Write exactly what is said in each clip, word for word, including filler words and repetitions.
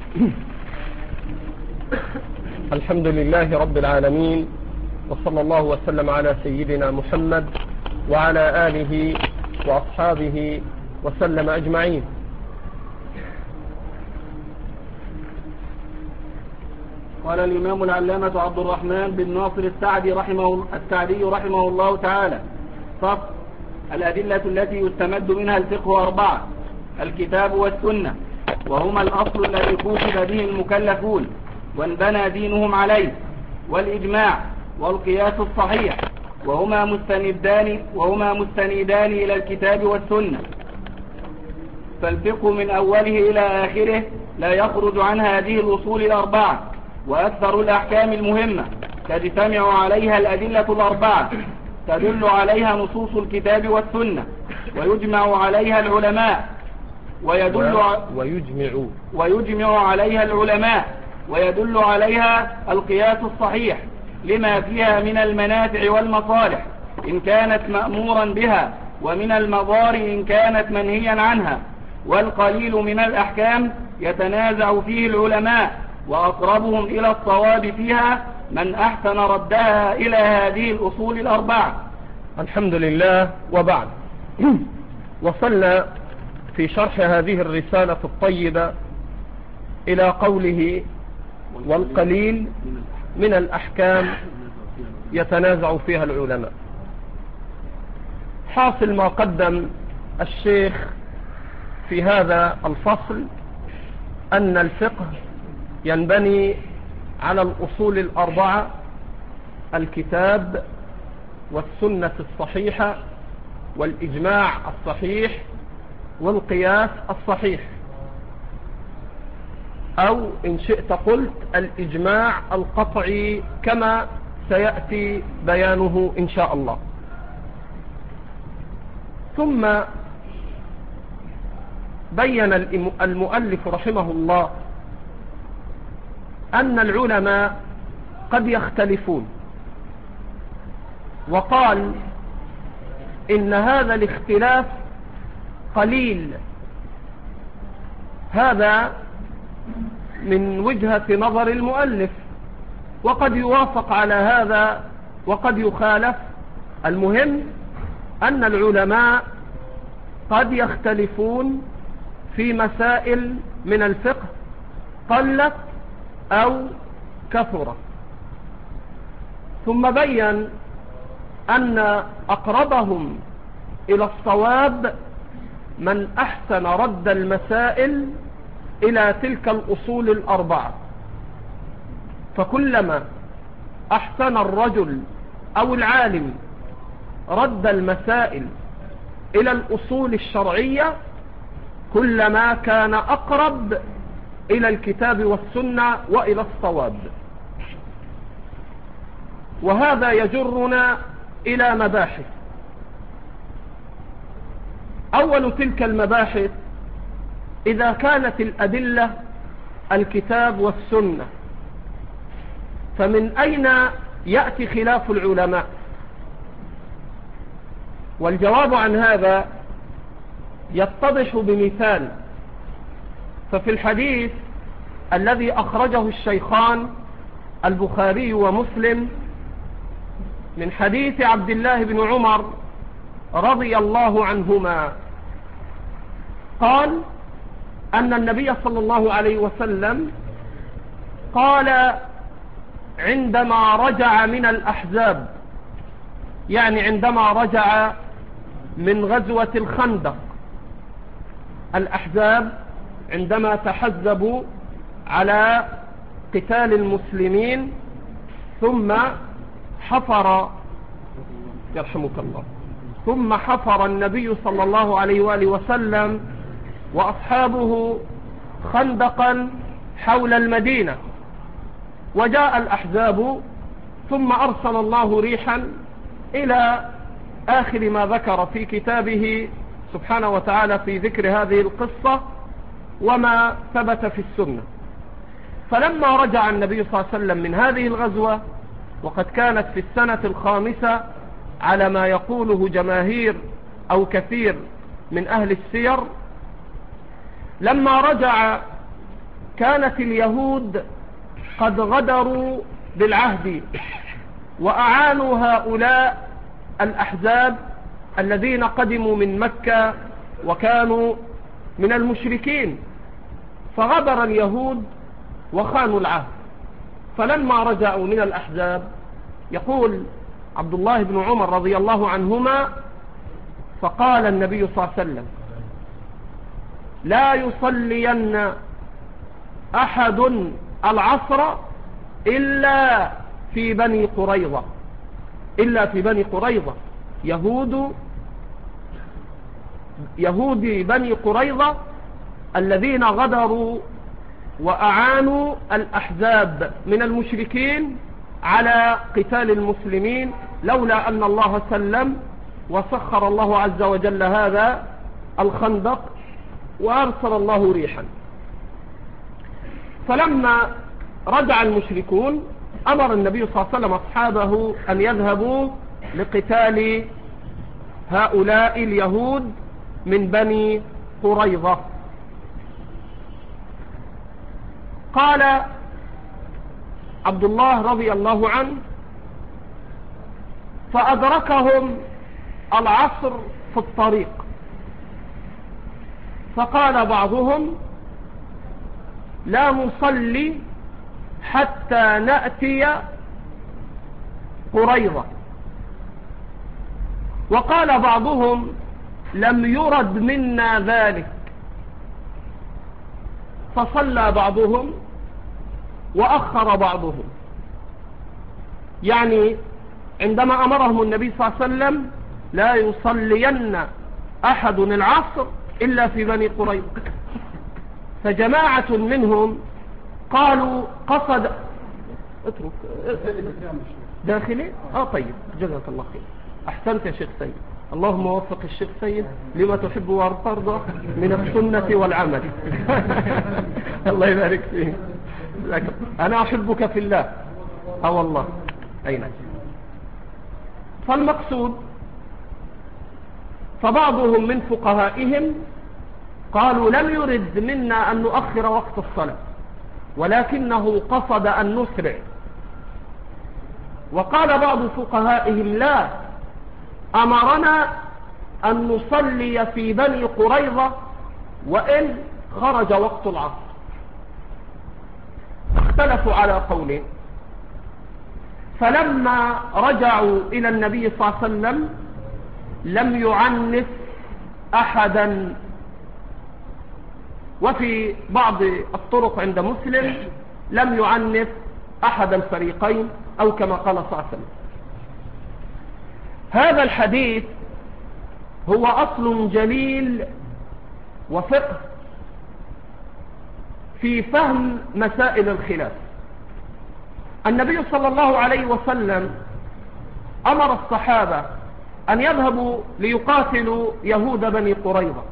الحمد لله رب العالمين، وصلى الله وسلم على سيدنا محمد وعلى آله وأصحابه وسلم أجمعين. قال الإمام العلامة عبد الرحمن بن ناصر السعدي رحمه السعدي رحمه الله تعالى: فصل. الأدلة التي يستمد منها الفقه أربعة: الكتاب والسنة، وهما الأصل الذي خوتب به المكلفون وانبنى دينهم عليه، والإجماع، والقياس الصحيح، وهما مستندان وهما مستندان إلى الكتاب والسنة. فالفقه من أوله إلى آخره لا يخرج عن هذه الأصول الأربعة، وأكثر الأحكام المهمة تجتمع عليها الأدلة الأربعة، تدل عليها نصوص الكتاب والسنة، ويجمع عليها العلماء ويدل ويجمع ويجمع عليها العلماء ويدل عليها القياس الصحيح لما فيها من المنافع والمصالح إن كانت مأمورا بها، ومن المضار إن كانت منهيا عنها. والقليل من الأحكام يتنازع فيه العلماء، وأقربهم إلى الصواب فيها من أحسن ردها إلى هذه الأصول الأربعة. الحمد لله. وبعد، وصلنا في شرح هذه الرسالة الطيبة إلى قوله: والقليل من الأحكام يتنازع فيها العلماء. حاصل ما قدم الشيخ في هذا الفصل أن الفقه ينبني على الأصول الأربعة: الكتاب والسنة الصحيحة، والإجماع الصحيح، والقياس الصحيح، أو إن شئت قلت الإجماع القطعي كما سيأتي بيانه إن شاء الله. ثم بين المؤلف رحمه الله أن العلماء قد يختلفون، وقال إن هذا الاختلاف قليل. هذا من وجهة نظر المؤلف، وقد يوافق على هذا وقد يخالف. المهم أن العلماء قد يختلفون في مسائل من الفقه قلت أو كثرت. ثم بين أن أقربهم إلى الصواب من أحسن رد المسائل إلى تلك الأصول الأربعة، فكلما أحسن الرجل أو العالم رد المسائل إلى الأصول الشرعية كلما كان أقرب إلى الكتاب والسنة وإلى الصواب. وهذا يجرنا إلى مباحث. أول تلك المباحث: إذا كانت الأدلة الكتاب والسنة، فمن أين يأتي خلاف العلماء؟ والجواب عن هذا يتضح بمثال. ففي الحديث الذي أخرجه الشيخان البخاري ومسلم من حديث عبد الله بن عمر رضي الله عنهما قال أن النبي صلى الله عليه وسلم قال عندما رجع من الأحزاب، يعني عندما رجع من غزوة الخندق. الأحزاب عندما تحزبوا على قتال المسلمين، ثم حفر يرحمك الله ثم حفر النبي صلى الله عليه وآله وسلم وأصحابه خندقا حول المدينة، وجاء الأحزاب، ثم أرسل الله ريحا إلى آخر ما ذكر في كتابه سبحانه وتعالى في ذكر هذه القصة وما ثبت في السنة. فلما رجع النبي صلى الله عليه وسلم من هذه الغزوة، وقد كانت في السنة الخامسة على ما يقوله جماهير أو كثير من أهل السير، لما رجع كانت اليهود قد غدروا بالعهد وأعانوا هؤلاء الأحزاب الذين قدموا من مكة وكانوا من المشركين، فغدر اليهود وخانوا العهد. فلما رجعوا من الأحزاب، يقول عبد الله بن عمر رضي الله عنهما: فقال النبي صلى الله عليه وسلم: لا يصلين أحد العصر إلا في بني قريظة، إلا في بني قريظة، يهود يهود بني قريظة الذين غدروا وأعانوا الأحزاب من المشركين على قتال المسلمين، لولا أن الله سلم وسخر الله عز وجل هذا الخندق وأرسل الله ريحا. فلما رجع المشركون أمر النبي صلى الله عليه وسلم أصحابه أن يذهبوا لقتال هؤلاء اليهود من بني قريظة. قال عبد الله رضي الله عنه: فأدركهم العصر في الطريق، فقال بعضهم: لا نصلي حتى نأتي قريظة. وقال بعضهم: لم يرد منا ذلك. فصلى بعضهم وأخر بعضهم، يعني عندما أمرهم النبي صلى الله عليه وسلم: لا يصلين أحد العصر إلا في بني قريظة، فجماعة منهم قالوا قصد اترك داخلي. اه طيب، جزاك الله خير، احسنت يا شيخ سيد. اللهم وفق الشيخ سيد لما تحب وترضى من السنة والعمل. الله يبارك فيه. انا احبك في الله. اه والله. اين فالمقصود، فبعضهم من فقهائهم قالوا: لم يرد منا أن نؤخر وقت الصلاة، ولكنه قصد أن نسرع. وقال بعض فقهائهم: لا، أمرنا أن نصلي في بني قريظة وإن خرج وقت العصر. اختلفوا على قولين. فلما رجعوا إلى النبي صلى الله عليه وسلم لم يعنف أحدا. وفي بعض الطرق عند مسلم: لم يعنف أحد الفريقين، أو كما قال صلى الله عليه وسلم. هذا الحديث هو أصل جليل وفقه في فهم مسائل الخلاف. النبي صلى الله عليه وسلم أمر الصحابة أن يذهبوا ليقاتلوا يهود بني قريظة،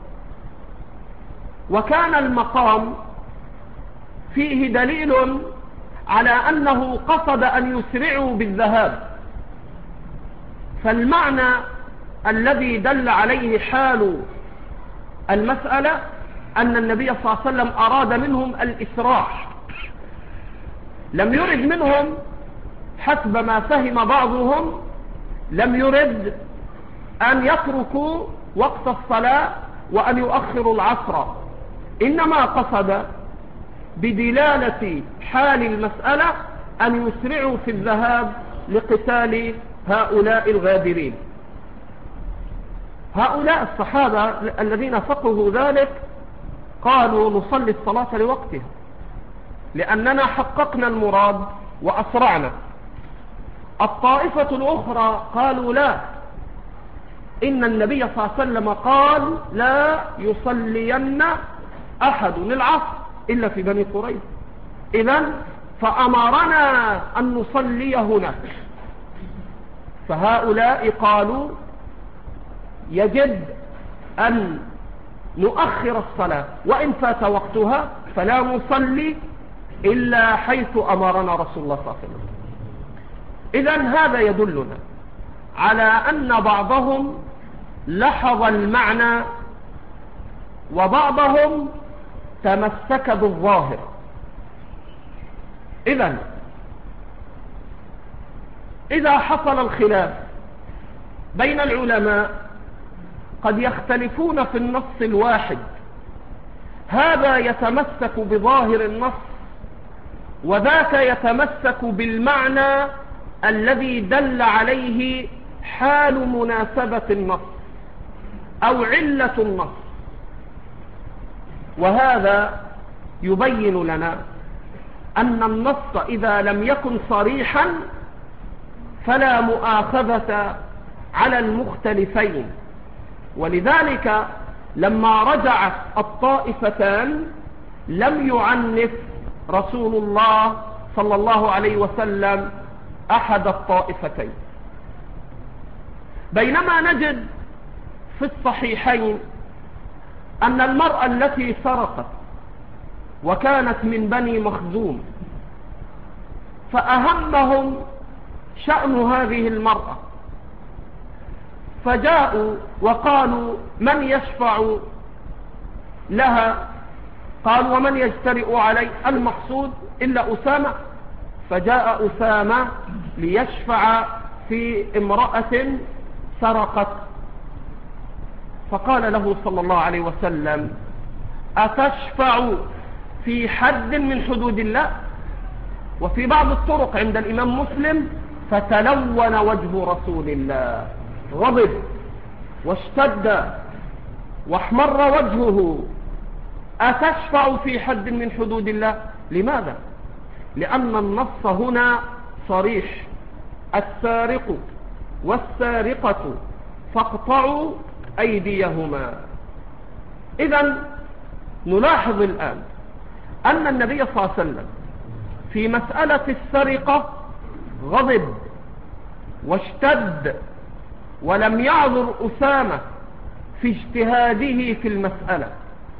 وكان المقام فيه دليل على أنه قصد أن يسرعوا بالذهاب. فالمعنى الذي دل عليه حال المسألة أن النبي صلى الله عليه وسلم أراد منهم الإسراع، لم يرد منهم حسب ما فهم بعضهم، لم يرد أن يتركوا وقت الصلاة وأن يؤخروا العصر، إنما قصد بدلالة حال المسألة أن يسرعوا في الذهاب لقتال هؤلاء الغادرين. هؤلاء الصحابة الذين فقهوا ذلك قالوا: نصلي الصلاة لوقتها لأننا حققنا المراد وأسرعنا. الطائفة الأخرى قالوا: لا، إن النبي صلى الله عليه وسلم قال: لا يصلين أحد العصر إلا في بني قريظة، إذن فأمرنا أن نصلي هنا. فهؤلاء قالوا: يجب أن نؤخر الصلاة، وإن فات وقتها فلا نصلي إلا حيث أمرنا رسول الله صلى الله عليه وسلم. إذن هذا يدلنا على أن بعضهم لحظ المعنى وبعضهم تمسك بالظاهر. إذن إذا حصل الخلاف بين العلماء قد يختلفون في النص الواحد، هذا يتمسك بظاهر النص وذاك يتمسك بالمعنى الذي دل عليه حال مناسبة النص أو علة النص. وهذا يبين لنا أن النص إذا لم يكن صريحا فلا مؤاخذة على المختلفين. ولذلك لما رجعت الطائفتان لم يعنف رسول الله صلى الله عليه وسلم أحد الطائفتين، بينما نجد في الصحيحين أن المرأة التي سرقت وكانت من بني مخزوم فأهمهم شأن هذه المرأة، فجاءوا وقالوا من يشفع لها؟ قالوا ومن يجترئ علي؟ المقصود إلا أسامة. فجاء أسامة ليشفع في امرأة سرقت، فقال له صلى الله عليه وسلم أتشفع في حد من حدود الله؟ وفي بعض الطرق عند الإمام مسلم فتلون وجه رسول الله، غضب واشتد واحمر وجهه. أتشفع في حد من حدود الله؟ لماذا؟ لأن النص هنا صريح، السارق والسارقة فاقطعوا أيديهما. إذن نلاحظ الآن أن النبي صلى الله عليه وسلم في مسألة السرقة غضب واشتد ولم يعذر أسامة في اجتهاده في المسألة.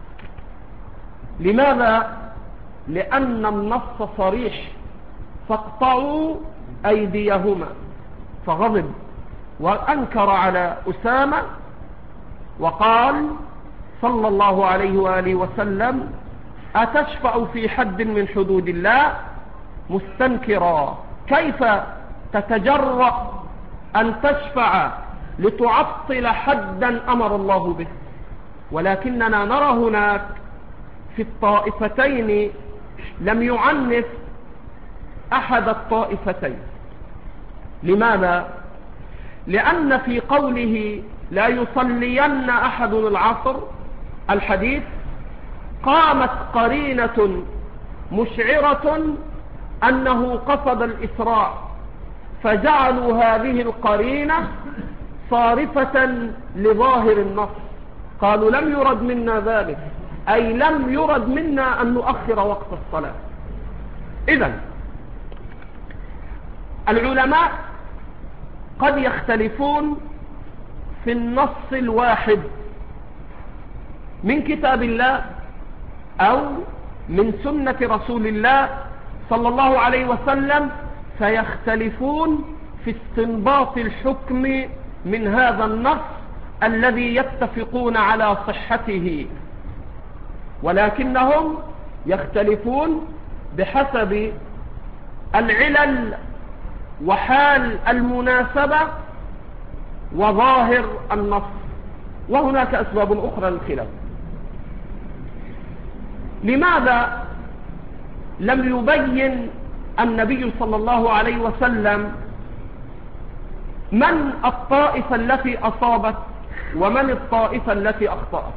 لماذا؟ لأن النص صريح، فاقطعوا أيديهما، فغضب وأنكر على أسامة وقال صلى الله عليه وآله وسلم أتشفع في حد من حدود الله؟ مستنكرا، كيف تتجرأ أن تشفع لتعطل حدا أمر الله به؟ ولكننا نرى هناك في الطائفتين لم يعنف أحد الطائفتين. لماذا؟ لأن في قوله لا يصلين أحد العصر الحديث قامت قرينة مشعرة أنه قصد الإسراع، فجعلوا هذه القرينة صارفة لظاهر النص، قالوا لم يرد منا ذلك، أي لم يرد منا أن نؤخر وقت الصلاة. إذن العلماء قد يختلفون في النص الواحد من كتاب الله أو من سنة رسول الله صلى الله عليه وسلم، فيختلفون في استنباط الحكم من هذا النص الذي يتفقون على صحته، ولكنهم يختلفون بحسب العلل وحال المناسبة وظاهر النص، وهناك أسباب أخرى للخلاف. لماذا لم يبين النبي صلى الله عليه وسلم من الطائفة التي أصابت ومن الطائفة التي أخطأت؟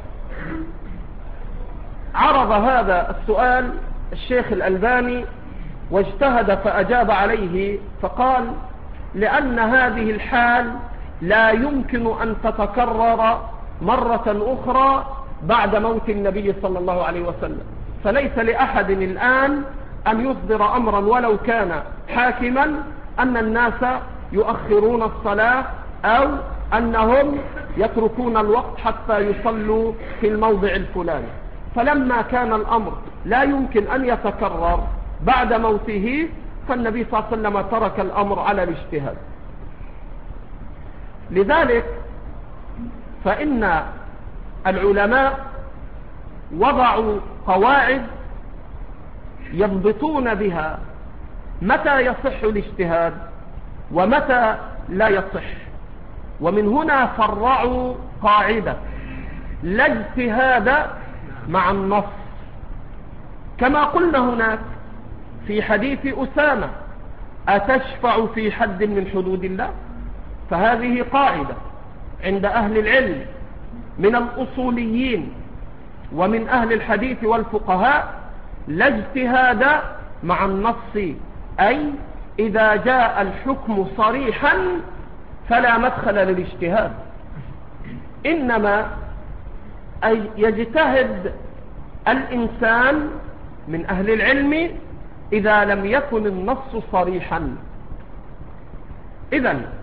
عرض هذا السؤال الشيخ الألباني واجتهد فأجاب عليه، فقال لأن هذه الحال لا يمكن أن تتكرر مرة أخرى بعد موت النبي صلى الله عليه وسلم، فليس لأحد الآن أن يصدر أمرا ولو كان حاكما أن الناس يؤخرون الصلاة أو أنهم يتركون الوقت حتى يصلوا في الموضع الفلاني. فلما كان الأمر لا يمكن أن يتكرر بعد موته فالنبي صلى الله عليه وسلم ترك الأمر على الاجتهاد. لذلك فإن العلماء وضعوا قواعد يضبطون بها متى يصح الاجتهاد ومتى لا يصح. ومن هنا فرعوا قاعدة: لا اجتهاد مع النص، كما قلنا هناك في حديث أسامة: أتشفع في حد من حدود الله؟ فهذه قاعدة عند أهل العلم من الأصوليين ومن أهل الحديث والفقهاء: لا اجتهاد مع النص، أي إذا جاء الحكم صريحا فلا مدخل للاجتهاد، إنما أي يجتهد الإنسان من أهل العلم إذا لم يكن النص صريحا. إذن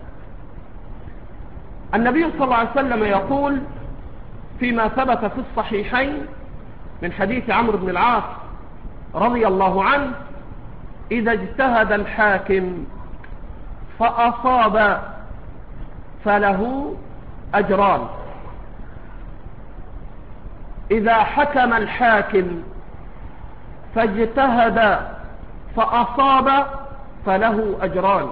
النبي صلى الله عليه وسلم يقول فيما ثبت في الصحيحين من حديث عمرو بن العاص رضي الله عنه: إذا اجتهد الحاكم فأصاب فله أجران، إذا حكم الحاكم فاجتهد فأصاب فله أجران،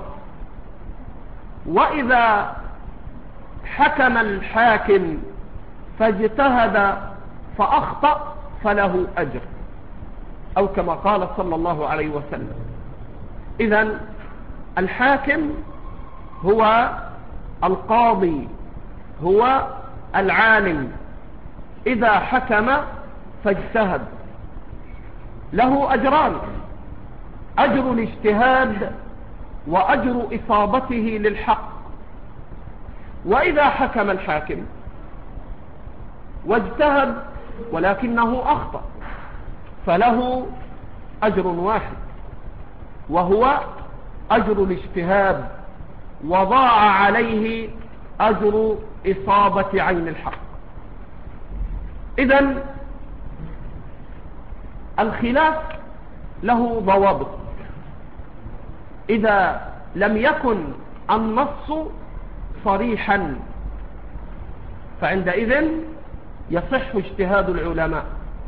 وإذا حكم الحاكم فاجتهد فأخطأ فله أجر، أو كما قال صلى الله عليه وسلم. إذن الحاكم هو القاضي، هو العالم، إذا حكم فاجتهد له أجران: أجر الاجتهاد وأجر إصابته للحق. وإذا حكم الحاكم واجتهد ولكنه أخطأ فله أجر واحد، وهو أجر الاجتهاد، وضاع عليه أجر إصابة عين الحق. إذن الخلاف له ضوابط. إذا لم يكن النص صريحا فعندئذ يصح اجتهاد العلماء،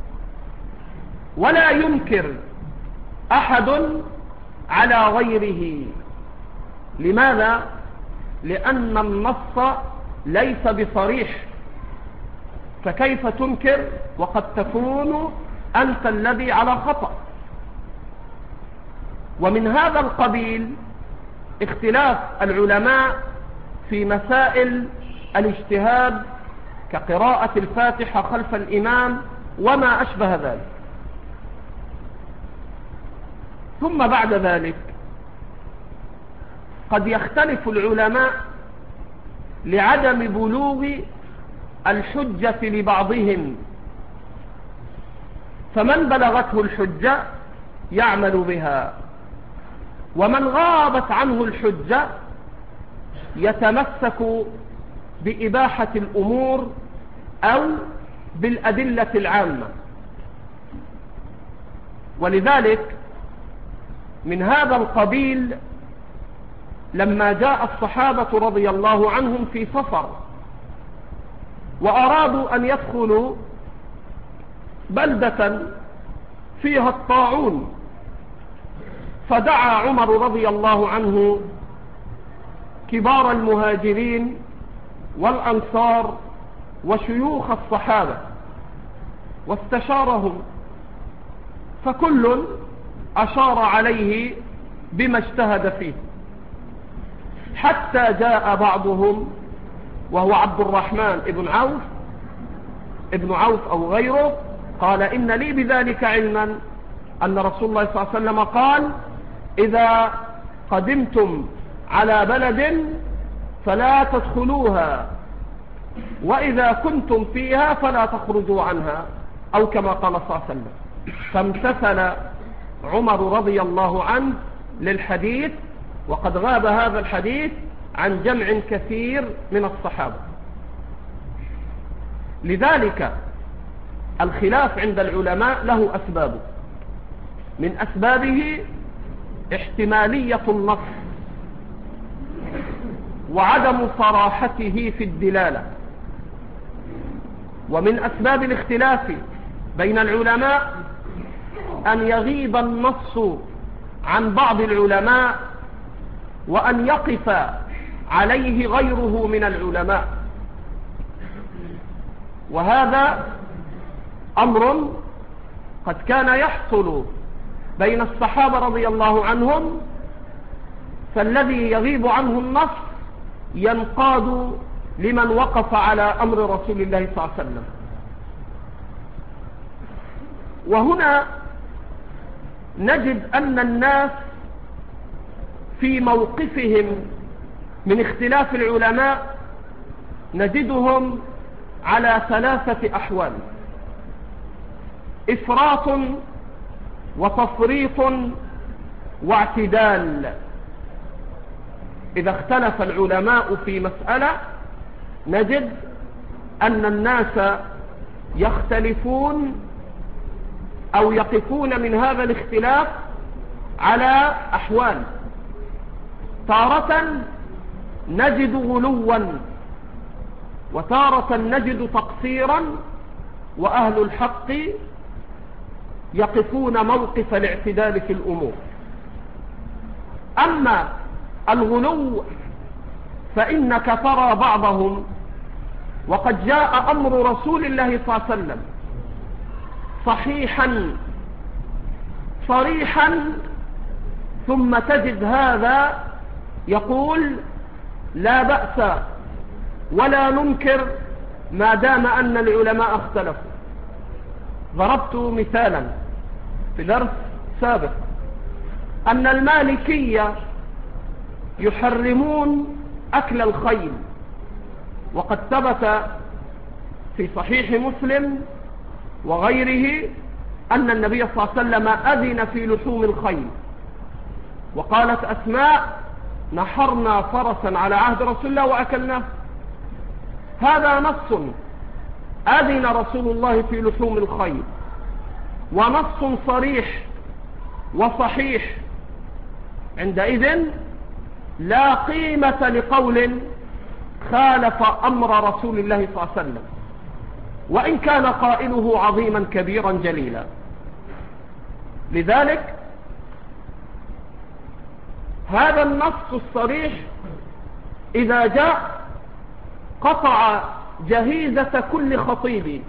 ولا ينكر أحد على غيره. لماذا؟ لأن النص ليس بصريح، فكيف تنكر وقد تكون أنت الذي على خطأ؟ ومن هذا القبيل اختلاف العلماء في مسائل الاجتهاد كقراءة الفاتحة خلف الإمام وما أشبه ذلك. ثم بعد ذلك قد يختلف العلماء لعدم بلوغ الحجة لبعضهم، فمن بلغته الحجة يعمل بها، ومن غابت عنه الحجة يتمسك بإباحة الأمور أو بالأدلة العامة. ولذلك من هذا القبيل لما جاء الصحابة رضي الله عنهم في سفر وأرادوا أن يدخلوا بلدة فيها الطاعون، فدعا عمر رضي الله عنه كبار المهاجرين والأنصار وشيوخ الصحابة واستشارهم، فكل أشار عليه بما اجتهد فيه، حتى جاء بعضهم وهو عبد الرحمن ابن عوف ابن عوف أو غيره، قال: إن لي بذلك علما أن رسول الله صلى الله عليه وسلم قال: إذا قدمتم على بلد فلا تدخلوها، وإذا كنتم فيها فلا تخرجوا عنها، أو كما قال صلى الله عليه وسلم. فامتثل عمر رضي الله عنه للحديث، وقد غاب هذا الحديث عن جمع كثير من الصحابة. لذلك الخلاف عند العلماء له أسباب، من أسبابه احتمالية النص وعدم صراحته في الدلالة. ومن أسباب الاختلاف بين العلماء أن يغيب النص عن بعض العلماء وأن يقف عليه غيره من العلماء، وهذا أمر قد كان يحصل بين الصحابة رضي الله عنهم، فالذي يغيب عنه النص ينقاد لمن وقف على أمر رسول الله صلى الله عليه وسلم. وهنا نجد أن الناس في موقفهم من اختلاف العلماء نجدهم على ثلاثة أحوال: إفراط وتفريط واعتدال. إذا اختلف العلماء في مسألة نجد أن الناس يختلفون أو يقفون من هذا الاختلاف على أحوال. تارة نجد غلوا، وتارة نجد تقصيرا، وأهل الحق يقفون موقف الاعتدال في الأمور. أما الغلو فإنك ترى بعضهم وقد جاء أمر رسول الله صلى الله عليه وسلم صحيحا صريحا، ثم تجد هذا يقول لا بأس ولا ننكر ما دام أن العلماء اختلفوا. ضربت مثالا في درس سابق أن المالكية يحرمون أكل الخيل، وقد ثبت في صحيح مسلم وغيره أن النبي صلى الله عليه وسلم أذن في لحوم الخيل، وقالت أسماء نحرنا فرسا على عهد رسول الله وأكلناه. هذا نص أذن رسول الله في لحوم الخيل، ونص صريح وصحيح. عندئذ لا قيمة لقول خالف أمر رسول الله صلى الله عليه وسلم، وإن كان قائله عظيما كبيرا جليلا. لذلك هذا النص الصريح إذا جاء قطع جهيزة كل خطيب،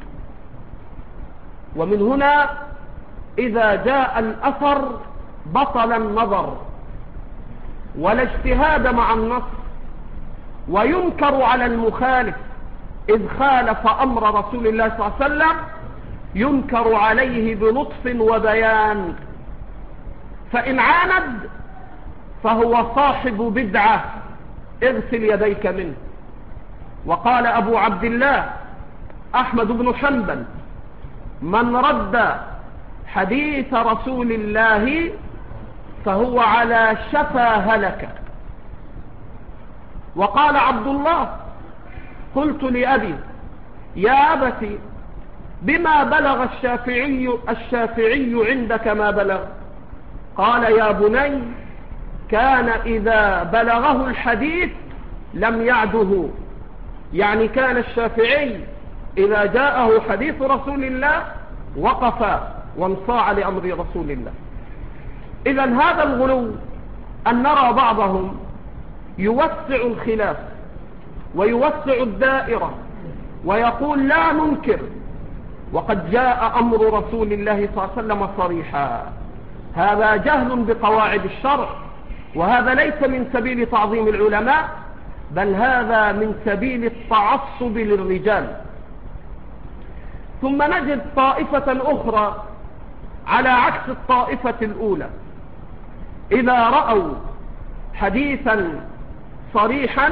ومن هنا إذا جاء الأثر بطل النظر ولا اجتهاد مع النص، وينكر على المخالف إذ خالف أمر رسول الله صلى الله عليه وسلم، ينكر عليه بلطف وبيان، فإن عاند فهو صاحب بدعة اغسل يديك منه. وقال أبو عبد الله أحمد بن حنبل من رد حديث رسول الله فهو على شفا هلك. وقال عبد الله قلت لأبي يا أبتي بما بلغ الشافعي الشافعي عندك ما بلغ؟ قال يا بني كان إذا بلغه الحديث لم يعده، يعني كان الشافعي إذا جاءه حديث رسول الله وقف وانصاع لأمر رسول الله. إذن هذا الغلو أن نرى بعضهم يوسع الخلاف ويوسع الدائرة ويقول لا ننكر، وقد جاء أمر رسول الله صلى الله عليه وسلم صريحا. هذا جهل بقواعد الشرع، وهذا ليس من سبيل تعظيم العلماء، بل هذا من سبيل التعصب للرجال. ثم نجد طائفة أخرى على عكس الطائفة الأولى، إذا رأوا حديثا صريحا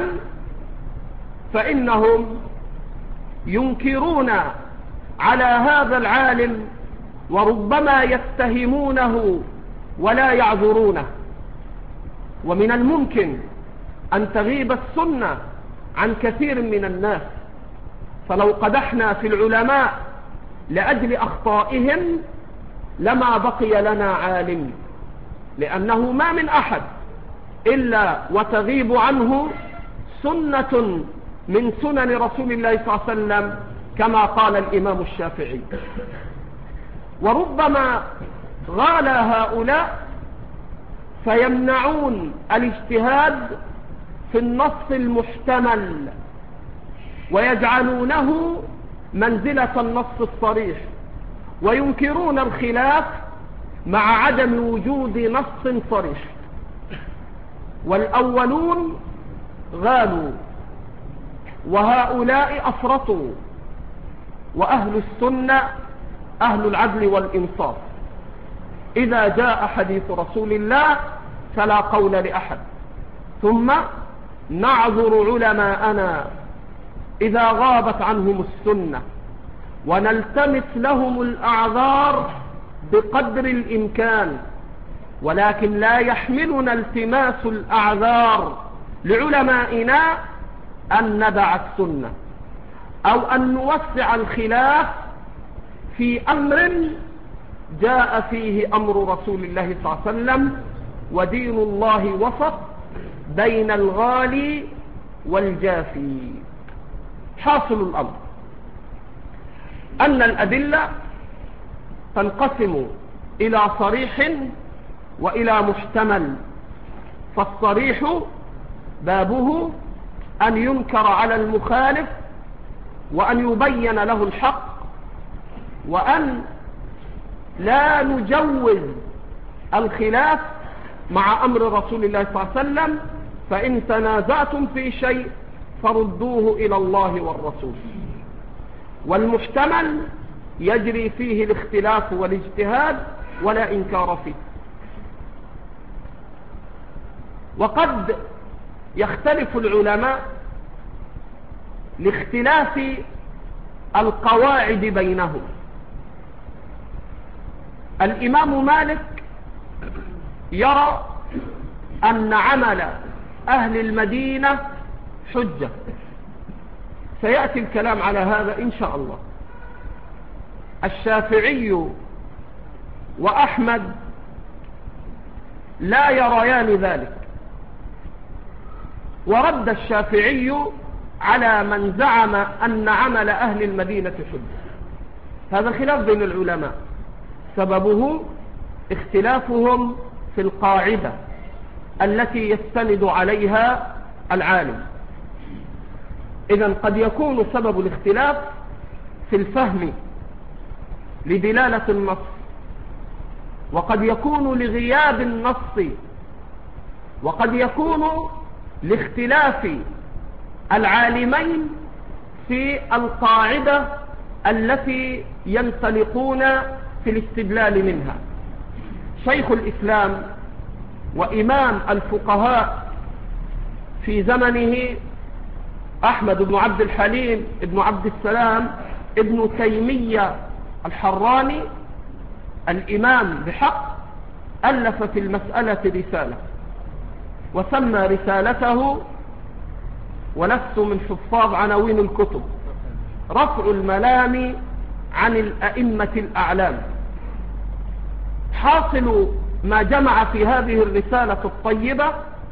فإنهم ينكرون على هذا العالم، وربما يتهمونه ولا يعذرونه. ومن الممكن أن تغيب السنة عن كثير من الناس، فلو قدحنا في العلماء لأجل أخطائهم لما بقي لنا عالم، لأنه ما من أحد إلا وتغيب عنه سنة من سنن رسول الله صلى الله عليه وسلم كما قال الإمام فيمنعون الاجتهاد في النص المحتمل ويجعلونه منزلة النص الصريح، وينكرون الخلاف مع عدم وجود نص صريح. والأولون غالوا وهؤلاء أفرطوا، وأهل السنة أهل العدل والإنصاف. إذا جاء حديث رسول الله فلا قول لأحد، ثم نعذر علماءنا إذا غابت عنهم السنة، ونلتمس لهم الأعذار بقدر الإمكان، ولكن لا يحملنا التماس الأعذار لعلمائنا أن ندع السنة أو أن نوسع الخلاف في أمر جاء فيه أمر رسول الله صلى الله عليه وسلم، ودين الله وسط بين الغالي والجافي. حاصل الأمر أن الأدلة تنقسم إلى صريح وإلى محتمل. فالصريح بابه أن ينكر على المخالف وأن يبين له الحق، وأن لا نجوز الخلاف مع أمر رسول الله صلى الله عليه وسلم. فإن تنازعتم في شيء فردوه إلى الله والرسول. والمحتمل يجري فيه الاختلاف والاجتهاد ولا إنكار فيه. وقد يختلف العلماء لاختلاف القواعد بينهم. الإمام مالك يرى أن عمل أهل المدينة حجة، سيأتي الكلام على هذا إن شاء الله. الشافعي وأحمد لا يريان ذلك، ورد الشافعي على من زعم أن عمل أهل المدينة حجة. هذا خلاف بين العلماء، سببه اختلافهم في القاعدة التي يستند عليها العالم. إذن قد يكون سبب الاختلاف في الفهم لدلالة النص، وقد يكون لغياب النص، وقد يكون لاختلاف العالمين في القاعدة التي ينطلقون في الاستدلال منها. شيخ الإسلام وإمام الفقهاء في زمنه أحمد بن عبد الحليم بن عبد السلام ابن تيمية الحراني، الإمام بحق، ألف في المسألة رسالة، وسمى رسالته، ولست من حفاظ عناوين الكتب، رفع الملام عن الأئمة الأعلام. حاصل ما جمع في هذه الرسالة الطيبة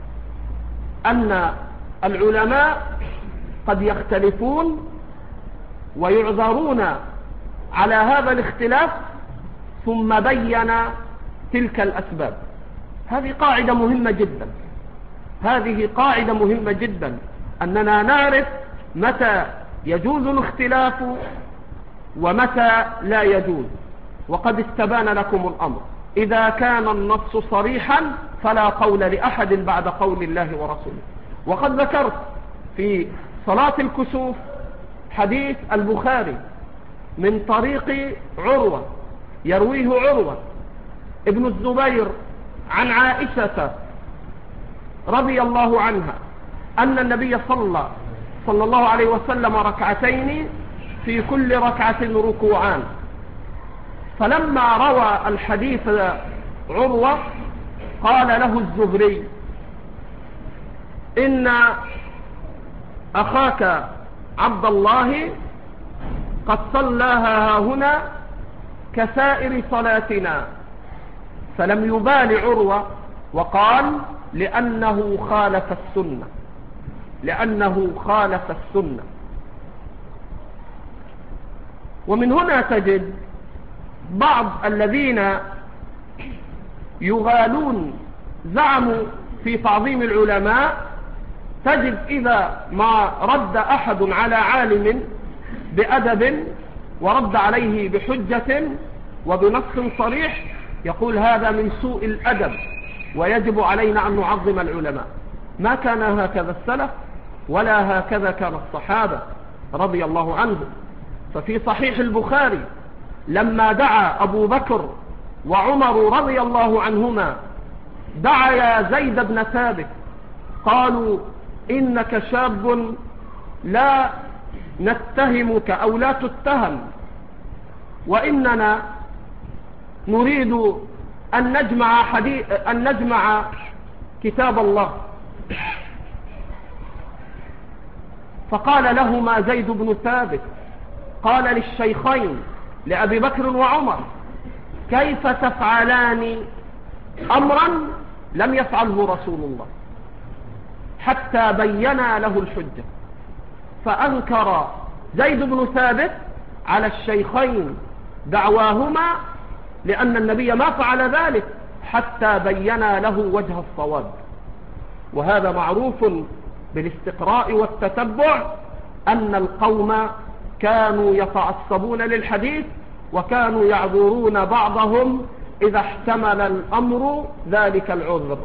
أن العلماء قد يختلفون ويعذرون على هذا الاختلاف، ثم بين تلك الأسباب. هذه قاعدة مهمة جدا، هذه قاعدة مهمة جدا، أننا نعرف متى يجوز الاختلاف ومتى لا يجوز. وقد استبان لكم الأمر، إذا كان النص صريحا فلا قول لأحد بعد قول الله ورسوله. وقد ذكرت في صلاة الكسوف حديث البخاري من طريق عروة، يرويه عروة ابن الزبير عن عائشة رضي الله عنها أن النبي صلى صلى الله عليه وسلم ركعتين في كل ركعة ركوعان. فلما روى الحديث عروة قال له الزهري: إن أخاك عبد الله قد صلاها هنا كسائر صلاتنا. فلم يبال عروة وقال: لأنه خالف السنة، لأنه خالف السنة. ومن هنا تجد بعض الذين يغالون زعموا في تعظيم العلماء تجد إذا ما رد أحد على عالم بأدب ورد عليه بحجة وبنص صريح يقول هذا من سوء الأدب ويجب علينا أن نعظم العلماء. ما كان هكذا السلف ولا هكذا كان الصحابة رضي الله عنهم. ففي صحيح البخاري لما دعا أبو بكر وعمر رضي الله عنهما دعا زيد بن ثابت قالوا إنك شاب لا نتهمك أو لا تتهم وإننا نريد أن نجمع, حديث أن نجمع كتاب الله. فقال لهما زيد بن ثابت قال للشيخين لأبي بكر وعمر كيف تفعلان أمرا لم يفعله رسول الله حتى بينا له الحجة. فأنكر زيد بن ثابت على الشيخين دعواهما لأن النبي ما فعل ذلك حتى بينا له وجه الصواب. وهذا معروف بالاستقراء والتتبع أن القوم كانوا يتعصبون للحديث وكانوا يعذرون بعضهم إذا احتمل الأمر ذلك العذر.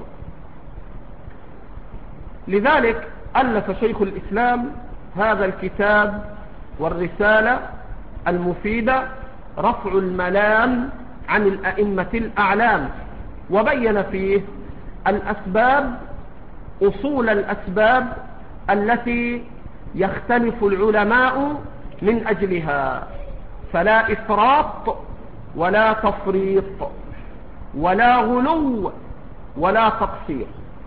لذلك ألف شيخ الإسلام هذا الكتاب والرسالة المفيدة رفع الملام عن الأئمة الأعلام، وبين فيه الأسباب أصول الأسباب التي يختلف العلماء من أجلها، فلا إفراط ولا تفريط ولا غلو ولا تقصير.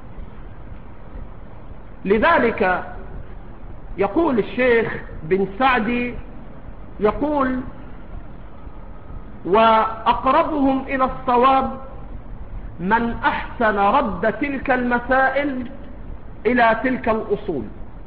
لذلك يقول الشيخ بن سعدي يقول وأقربهم إلى الصواب من أحسن رد تلك المسائل إلى تلك الأصول،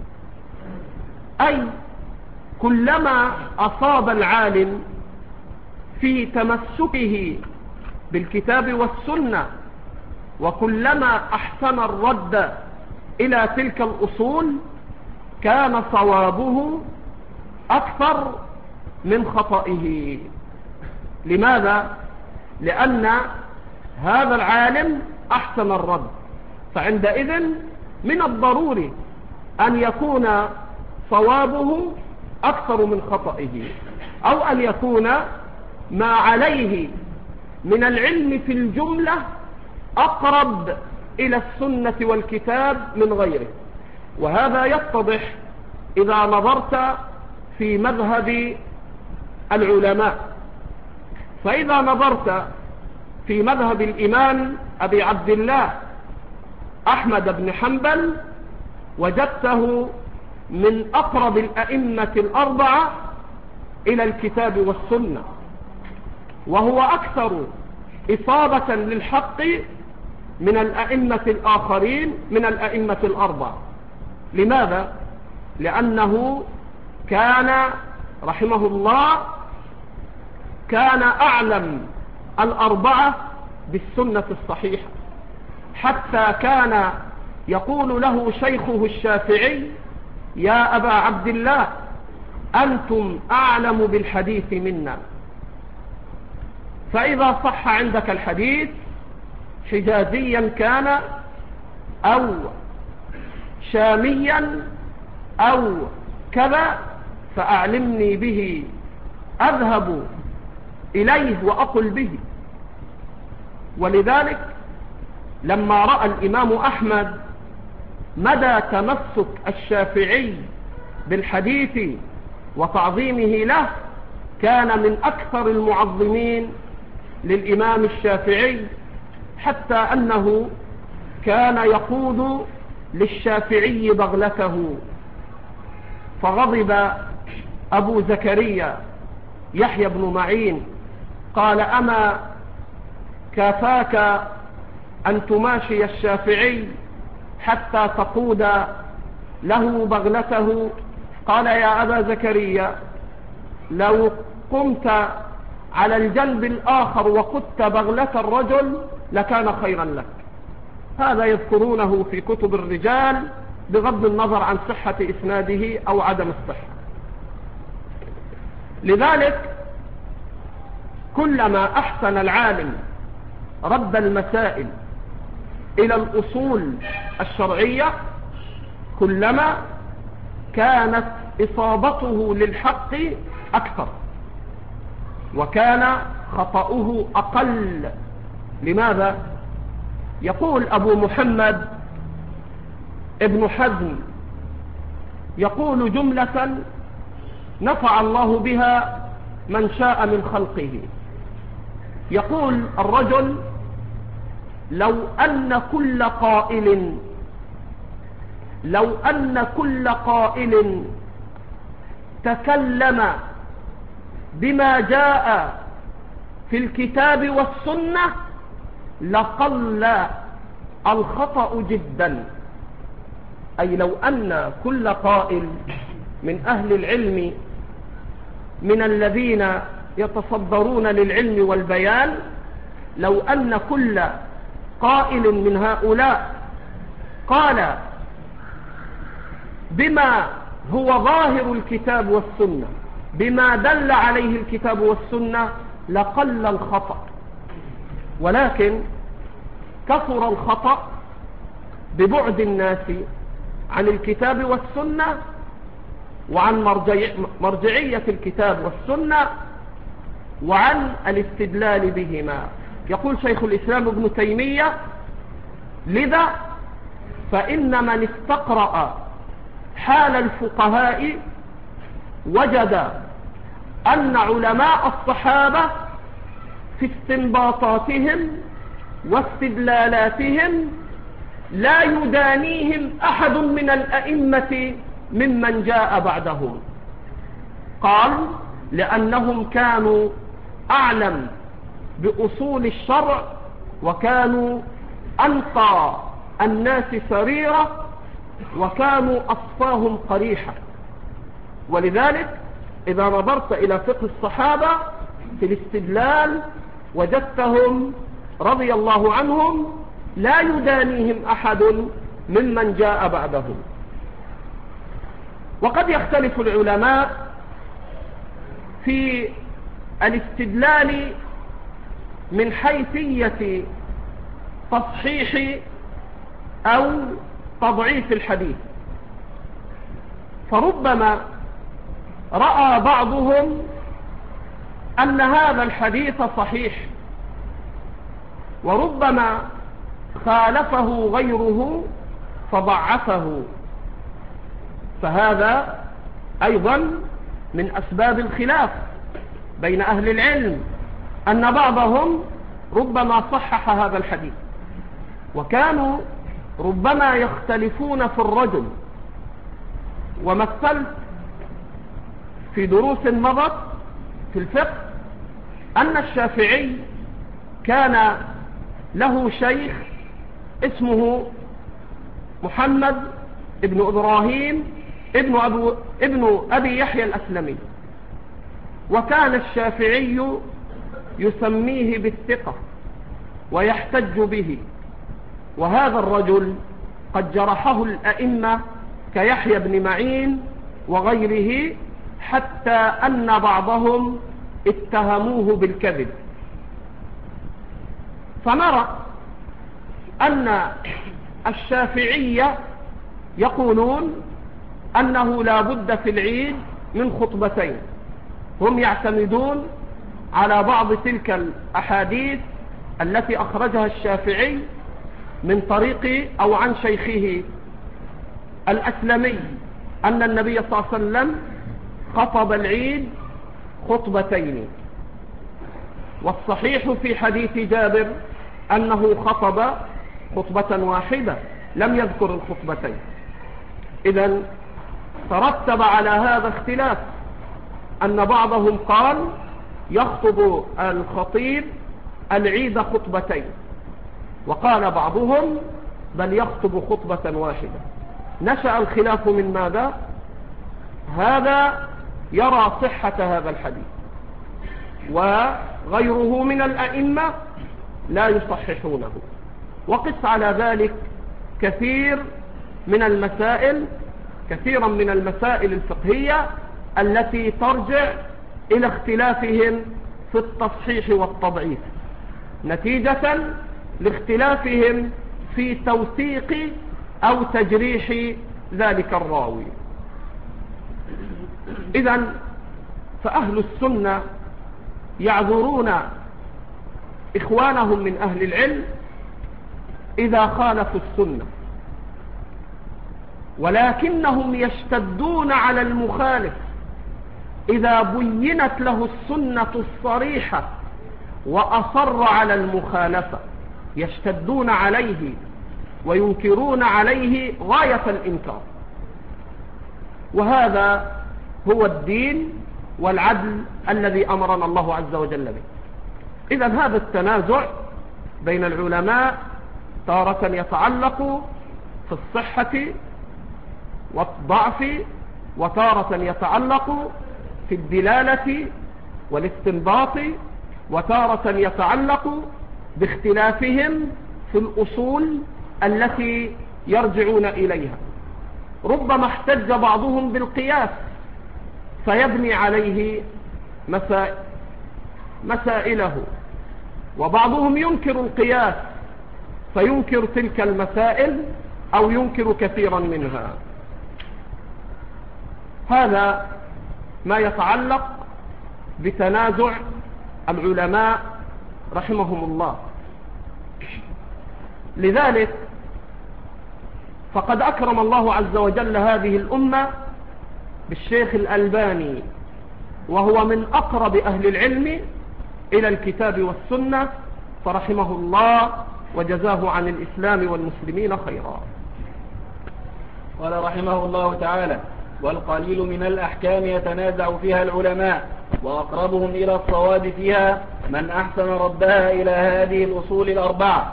أي كلما أصاب العالم في تمسكه بالكتاب والسنة وكلما أحسن الرد إلى تلك الأصول كان صوابه أكثر من خطئه. لماذا؟ لأن هذا العالم أحسن الرد، فعندئذ من الضروري أن يكون صوابه أكثر من خطئه، أو أن يكون ما عليه من العلم في الجملة أقرب إلى السنة والكتاب من غيره. وهذا يتضح إذا نظرت في مذهب العلماء. فإذا نظرت في مذهب الإمام أبي عبد الله أحمد بن حنبل وجدته من أقرب الأئمة الأربعة إلى الكتاب والسنة، وهو أكثر إصابة للحق من الأئمة الآخرين من الأئمة الأربعة. لماذا؟ لأنه كان رحمه الله كان أعلم الأربعة بالسنة الصحيحة، حتى كان يقول له شيخه الشافعي يا أبا عبد الله أنتم أعلم بالحديث منا، فإذا صح عندك الحديث حجازيا كان أو شاميا أو كذا فأعلمني به أذهب إليه وأقل به. ولذلك لما رأى الإمام أحمد مدى تمسك الشافعي بالحديث وتعظيمه له كان من أكثر المعظمين للإمام الشافعي، حتى أنه كان يقود للشافعي بغلته. فغضب أبو زكريا يحيى بن معين قال أما كافاك أن تماشي الشافعي حتى تقود له بغلته؟ قال يا أبا زكريا لو قمت على الجنب الآخر وقدت بغلة الرجل لكان خيرا لك. هذا يذكرونه في كتب الرجال بغض النظر عن صحة إسناده أو عدم الصحة. لذلك كلما أحسن العالم رد المسائل إلى الأصول الشرعية كلما كانت إصابته للحق أكثر وكان خطأه أقل. لماذا؟ يقول أبو محمد ابن حزم يقول جملة نفع الله بها من شاء من خلقه. يقول الرجل لو أن كل قائل لو أن كل قائل تكلم بما جاء في الكتاب والسنة لقل الخطأ جدا. أي لو أن كل قائل من أهل العلم من الذين يتصدرون للعلم والبيان، لو أن كل قائل من هؤلاء قال بما هو ظاهر الكتاب والسنة بما دل عليه الكتاب والسنة لقل الخطأ. ولكن كثر الخطأ ببعد الناس عن الكتاب والسنة وعن مرجع مرجعية الكتاب والسنة وعن الاستدلال بهما. يقول شيخ الإسلام ابن تيمية لذا فإن من استقرأ حال الفقهاء وجد أن علماء الصحابة في استنباطاتهم واستدلالاتهم لا يدانيهم أحد من الأئمة ممن جاء بعدهم. قال لأنهم كانوا أعلم بأصول الشرع وكانوا أنقى الناس سريرة وكانوا أصفاهم قريحة. ولذلك إذا نظرت إلى فقه الصحابة في الاستدلال وجدتهم رضي الله عنهم لا يدانيهم أحد ممن جاء بعدهم. وقد يختلف العلماء في الاستدلال من حيثية تصحيح أو تضعيف الحديث، فربما رأى بعضهم أن هذا الحديث صحيح وربما خالفه غيره فضعفه، فهذا أيضا من أسباب الخلاف بين أهل العلم أن بعضهم ربما صحح هذا الحديث. وكانوا ربما يختلفون في الرجل. ومثلت في دروس مضت في الفقه أن الشافعي كان له شيخ اسمه محمد ابن إبراهيم ابن, أبو ابن أبي يحيى الأسلمي، وكان الشافعي يسميه بالثقة ويحتج به. وهذا الرجل قد جرحه الأئمة كيحيى بن معين وغيره حتى أن بعضهم اتهموه بالكذب. فنرى أن الشافعية يقولون أنه لا بد في العيد من خطبتين. هم يعتمدون على بعض تلك الأحاديث التي أخرجها الشافعي من طريق أو عن شيخه الأسلمي أن النبي صلى الله عليه وسلم خطب العيد خطبتين. والصحيح في حديث جابر أنه خطب خطبة واحدة لم يذكر الخطبتين. إذن ترتب على هذا اختلاف أن بعضهم قال يخطب الخطيب العيد خطبتين، وقال بعضهم بل يخطب خطبة واحدة. نشأ الخلاف من ماذا؟ هذا يرى صحة هذا الحديث وغيره من الأئمة لا يصححونه. وقس على ذلك كثير من المسائل كثيرا من المسائل الفقهية التي ترجع إلى اختلافهم في التصحيح والتضعيف نتيجة لاختلافهم في توثيق أو تجريح ذلك الراوي. إذن فأهل السنة يعذرون إخوانهم من أهل العلم إذا خالفوا السنة، ولكنهم يشتدون على المخالف إذا بينت له السنة الصريحة وأصر على المخالفة، يشتدون عليه وينكرون عليه غاية الإنكار. وهذا هو الدين والعدل الذي أمرنا الله عز وجل به. إذن هذا التنازع بين العلماء تارة يتعلق في الصحة والضعف، وتارة يتعلق في الدلالة والاستنباط، وتارة يتعلق باختلافهم في الأصول التي يرجعون إليها. ربما احتج بعضهم بالقياس فيبني عليه مسائل مسائله، وبعضهم ينكر القياس فينكر تلك المسائل أو ينكر كثيرا منها. هذا ما يتعلق بتنازع العلماء رحمهم الله. لذلك فقد أكرم الله عز وجل هذه الأمة بالشيخ الألباني، وهو من أقرب أهل العلم إلى الكتاب والسنة، فرحمه الله وجزاه عن الإسلام والمسلمين خيرا. قال رحمه الله تعالى: والقليل من الأحكام يتنازع فيها العلماء، وأقربهم إلى الصواب فيها من أحسن ردها إلى هذه الأصول الأربعة.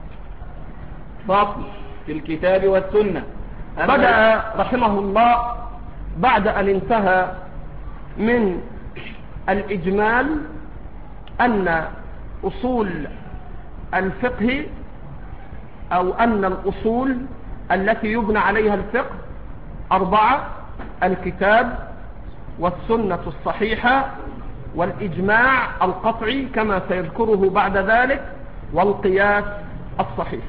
فصل في الكتاب والسنة. بدأ رحمه الله بعد أن انتهى من الإجمال أن أصول الفقه أو أن الأصول التي يبنى عليها الفقه أربعة: الكتاب والسنة الصحيحة والإجماع القطعي كما سيذكره بعد ذلك والقياس الصحيح.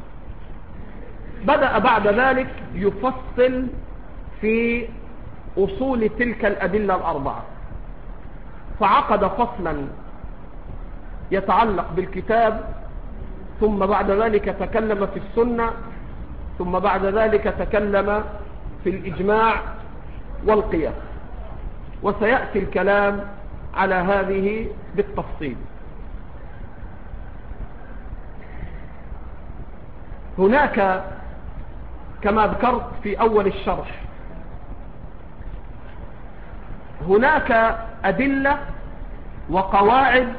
بدأ بعد ذلك يفصل في أصول تلك الأدلة الأربعة، فعقد فصلا يتعلق بالكتاب، ثم بعد ذلك تكلم في السنة، ثم بعد ذلك تكلم في الإجماع والقياس، وسيأتي الكلام على هذه بالتفصيل. هناك كما ذكرت في أول الشرح هناك أدلة وقواعد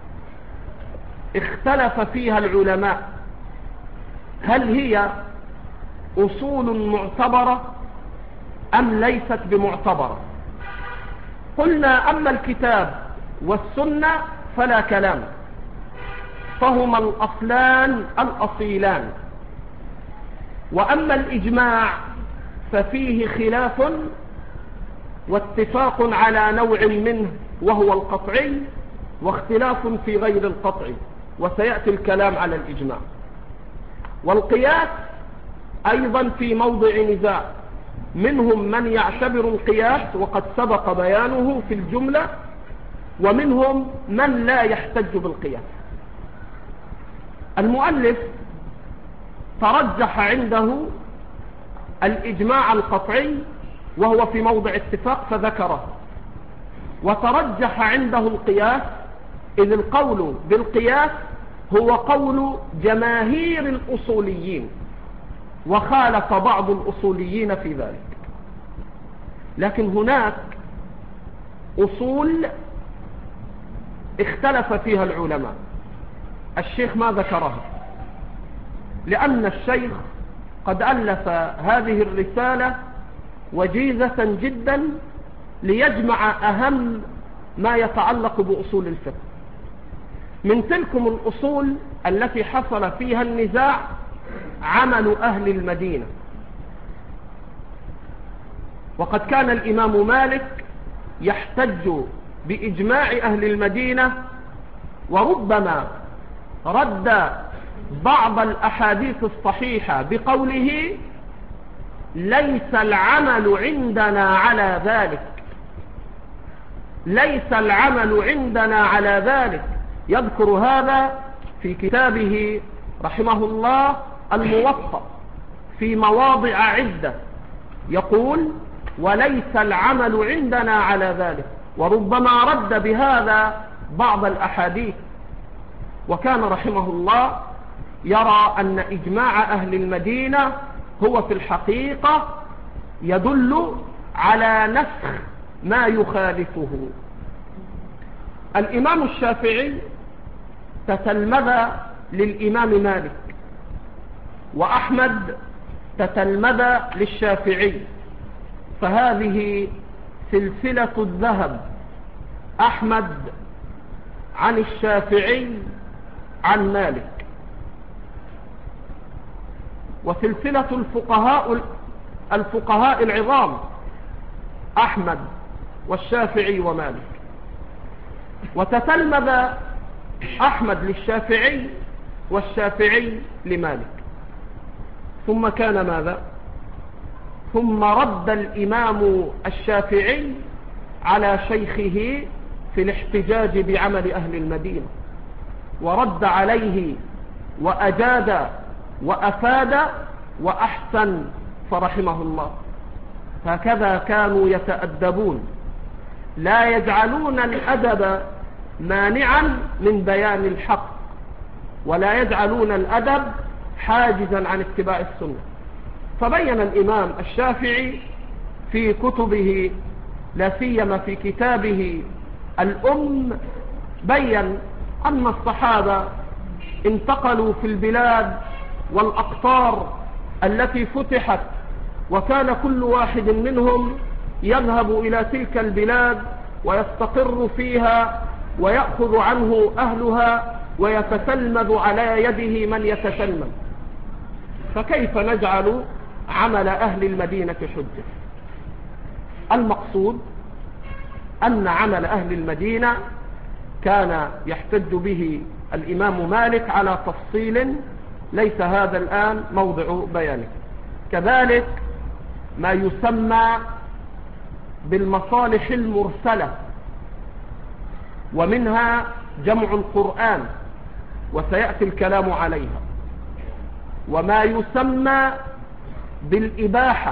اختلف فيها العلماء هل هي أصول معتبرة أم ليست بمعتبرة. قلنا أما الكتاب والسنة فلا كلام، فهما الأصلان الأصيلان، وأما الإجماع ففيه خلاف واتفاق على نوع منه وهو القطعي، واختلاف في غير القطعي، وسيأتي الكلام على الإجماع. والقياس أيضا في موضع نزاع، منهم من يعتبر القياس وقد سبق بيانه في الجملة، ومنهم من لا يحتج بالقياس. المؤلف ترجح عنده الإجماع القطعي وهو في موضع اتفاق فذكره، وترجح عنده القياس، إذ القول بالقياس هو قول جماهير الأصوليين، وخالف بعض الأصوليين في ذلك. لكن هناك أصول اختلف فيها العلماء، الشيخ ما ذكرها، لأن الشيخ قد ألف هذه الرسالة وجيزة جدا ليجمع أهم ما يتعلق بأصول الفقه. من تلكم الأصول التي حصل فيها النزاع عمل أهل المدينة. وقد كان الإمام مالك يحتج بإجماع أهل المدينة، وربما رد بعض الأحاديث الصحيحة بقوله ليس العمل عندنا على ذلك، ليس العمل عندنا على ذلك. يذكر هذا في كتابه رحمه الله الموطأ في مواضع عدة، يقول وليس العمل عندنا على ذلك، وربما رد بهذا بعض الأحاديث. وكان رحمه الله يرى أن إجماع أهل المدينة هو في الحقيقة يدل على نسخ ما يخالفه. الإمام الشافعي تتلمذ للإمام مالك، وأحمد تتلمذ للشافعي، فهذه سلسلة الذهب، أحمد عن الشافعي عن مالك. وسلسلة الفقهاء الفقهاء العظام أحمد والشافعي ومالك. وتتلمذ أحمد للشافعي والشافعي لمالك. ثم كان ماذا؟ ثم رد الإمام الشافعي على شيخه في الاحتجاج بعمل أهل المدينة، ورد عليه وأجاد وأفاد وأحسن فرحمه الله. هكذا كانوا يتأدبون، لا يجعلون الأدب مانعا من بيان الحق، ولا يجعلون الأدب حاجزا عن اتباع السنة. فبين الإمام الشافعي في كتبه، لا سيما في كتابه الأم، بين أن الصحابة انتقلوا في البلاد والأقطار التي فتحت، وكان كل واحد منهم يذهب إلى تلك البلاد ويستقر فيها ويأخذ عنه أهلها ويتتلمذ على يده من يتتلمذ. فكيف نجعل عمل أهل المدينة حجة؟ المقصود أن عمل أهل المدينة كان يحتج به الإمام مالك على تفصيل ليس هذا الآن موضع بيانه. كذلك ما يسمى بالمصالح المرسلة، ومنها جمع القرآن وسيأتي الكلام عليها، وما يسمى بالإباحة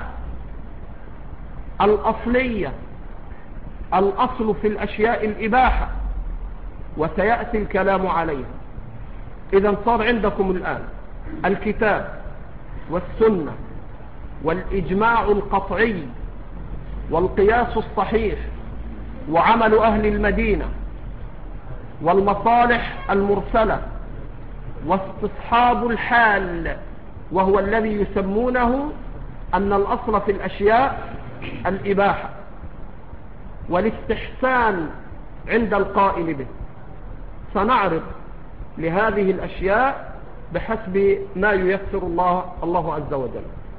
الأصلية، الأصل في الأشياء الإباحة وسيأتي الكلام عليها. إذن صار عندكم الآن الكتاب والسنة والإجماع القطعي والقياس الصحيح وعمل أهل المدينة والمصالح المرسلة واستصحاب الحال، وهو الذي يسمونه أن الأصل في الأشياء الإباحة والاستحسان عند القائل به. سنعرض لهذه الأشياء بحسب ما ييسر الله الله عز وجل.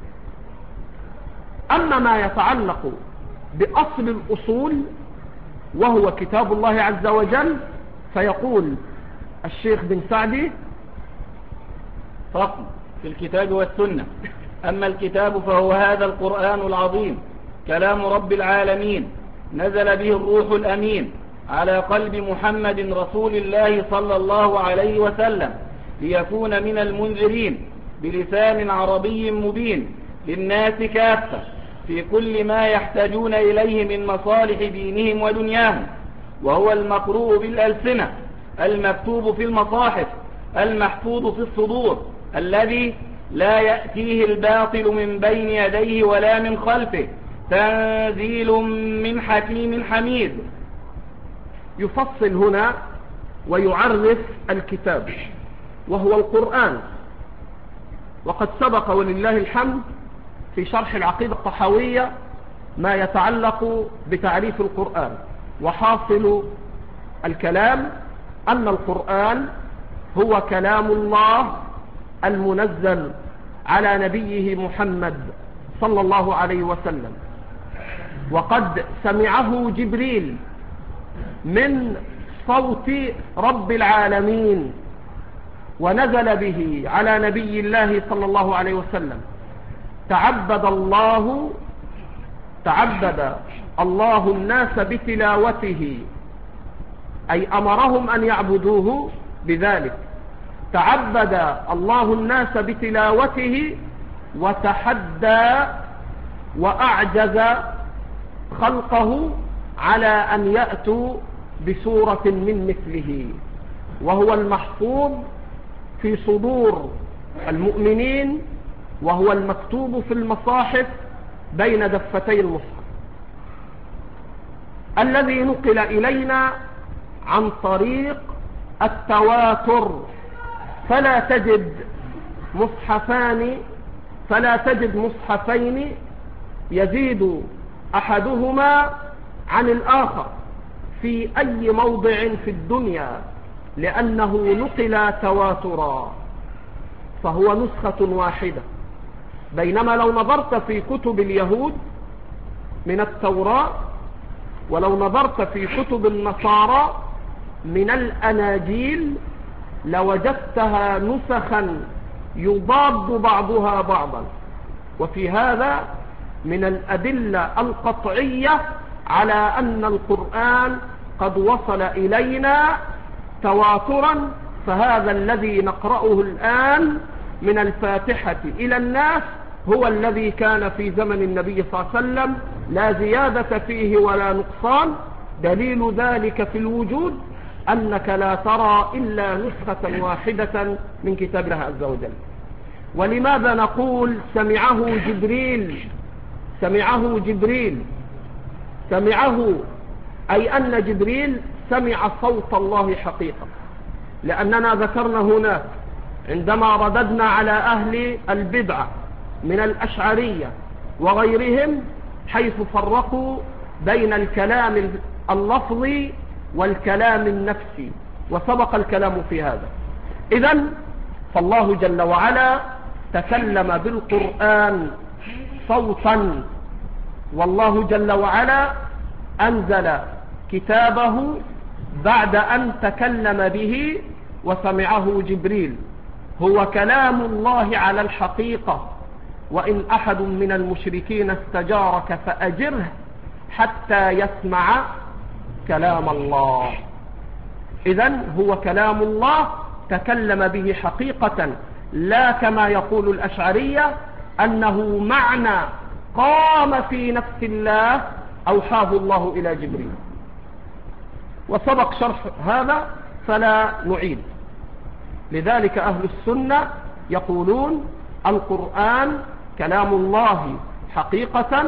أما ما يتعلق بأصل الأصول وهو كتاب الله عز وجل، فيقول الشيخ بن سعدي: فصل في الكتاب والسنة. أما الكتاب فهو هذا القرآن العظيم كلام رب العالمين، نزل به الروح الأمين على قلب محمد رسول الله صلى الله عليه وسلم، ليكون من المنذرين بلسان عربي مبين للناس كافة في كل ما يحتاجون إليه من مصالح دينهم ودنياهم، وهو المقروء بالألسنة، المكتوب في المصاحف، المحفوظ في الصدور، الذي لا يأتيه الباطل من بين يديه ولا من خلفه، تنزيل من حكيم حميد. يفصل هنا ويعرف الكتاب وهو القرآن. وقد سبق ولله الحمد في شرح العقيدة الطحاوية ما يتعلق بتعريف القرآن. وحاصل الكلام أن القرآن هو كلام الله المنزل على نبيه محمد صلى الله عليه وسلم، وقد سمعه جبريل من صوت رب العالمين ونزل به على نبي الله صلى الله عليه وسلم. تعبد الله تعبد الله الناس بتلاوته، أي أمرهم أن يعبدوه بذلك. تعبد الله الناس بتلاوته وتحدى وأعجز خلقه على أن يأتوا بسورة من مثله، وهو المحفوظ في صدور المؤمنين، وهو المكتوب في المصاحف بين دفتي المصحف، الذي نقل إلينا عن طريق التواتر. فلا تجد مصحفان فلا تجد مصحفين يزيد أحدهما عن الآخر في أي موضع في الدنيا، لأنه نقل تواترا، فهو نسخة واحدة. بينما لو نظرت في كتب اليهود من التوراة، ولو نظرت في كتب النصارى من الأناجيل، لوجدتها نسخا يضاد بعضها بعضا. وفي هذا من الأدلة القطعية على أن القرآن قد وصل إلينا تواترا. فهذا الذي نقرأه الآن من الفاتحة إلى الناس هو الذي كان في زمن النبي صلى الله عليه وسلم، لا زيادة فيه ولا نقصان. دليل ذلك في الوجود أنك لا ترى إلا نسخة واحدة من كتاب الله عز وجل. ولماذا نقول سمعه جبريل؟ سمعه جبريل سمعه أي أن جبريل سمع صوت الله حقيقة، لأننا ذكرنا هناك عندما رددنا على أهل البدعة من الأشعرية وغيرهم حيث فرقوا بين الكلام اللفظي والكلام النفسي، وسبق الكلام في هذا. إذن فالله جل وعلا تكلم بالقرآن صوتا، والله جل وعلا أنزل كتابه بعد أن تكلم به وسمعه جبريل. هو كلام الله على الحقيقة، وإن أحد من المشركين استجارك فأجره حتى يسمع كلام الله. إذن هو كلام الله تكلم به حقيقة، لا كما يقول الأشعرية أنه معنى قام في نفس الله أوحاه الله إلى جبريل، وسبق شرح هذا فلا نعيد. لذلك أهل السنة يقولون القرآن كلام الله حقيقة،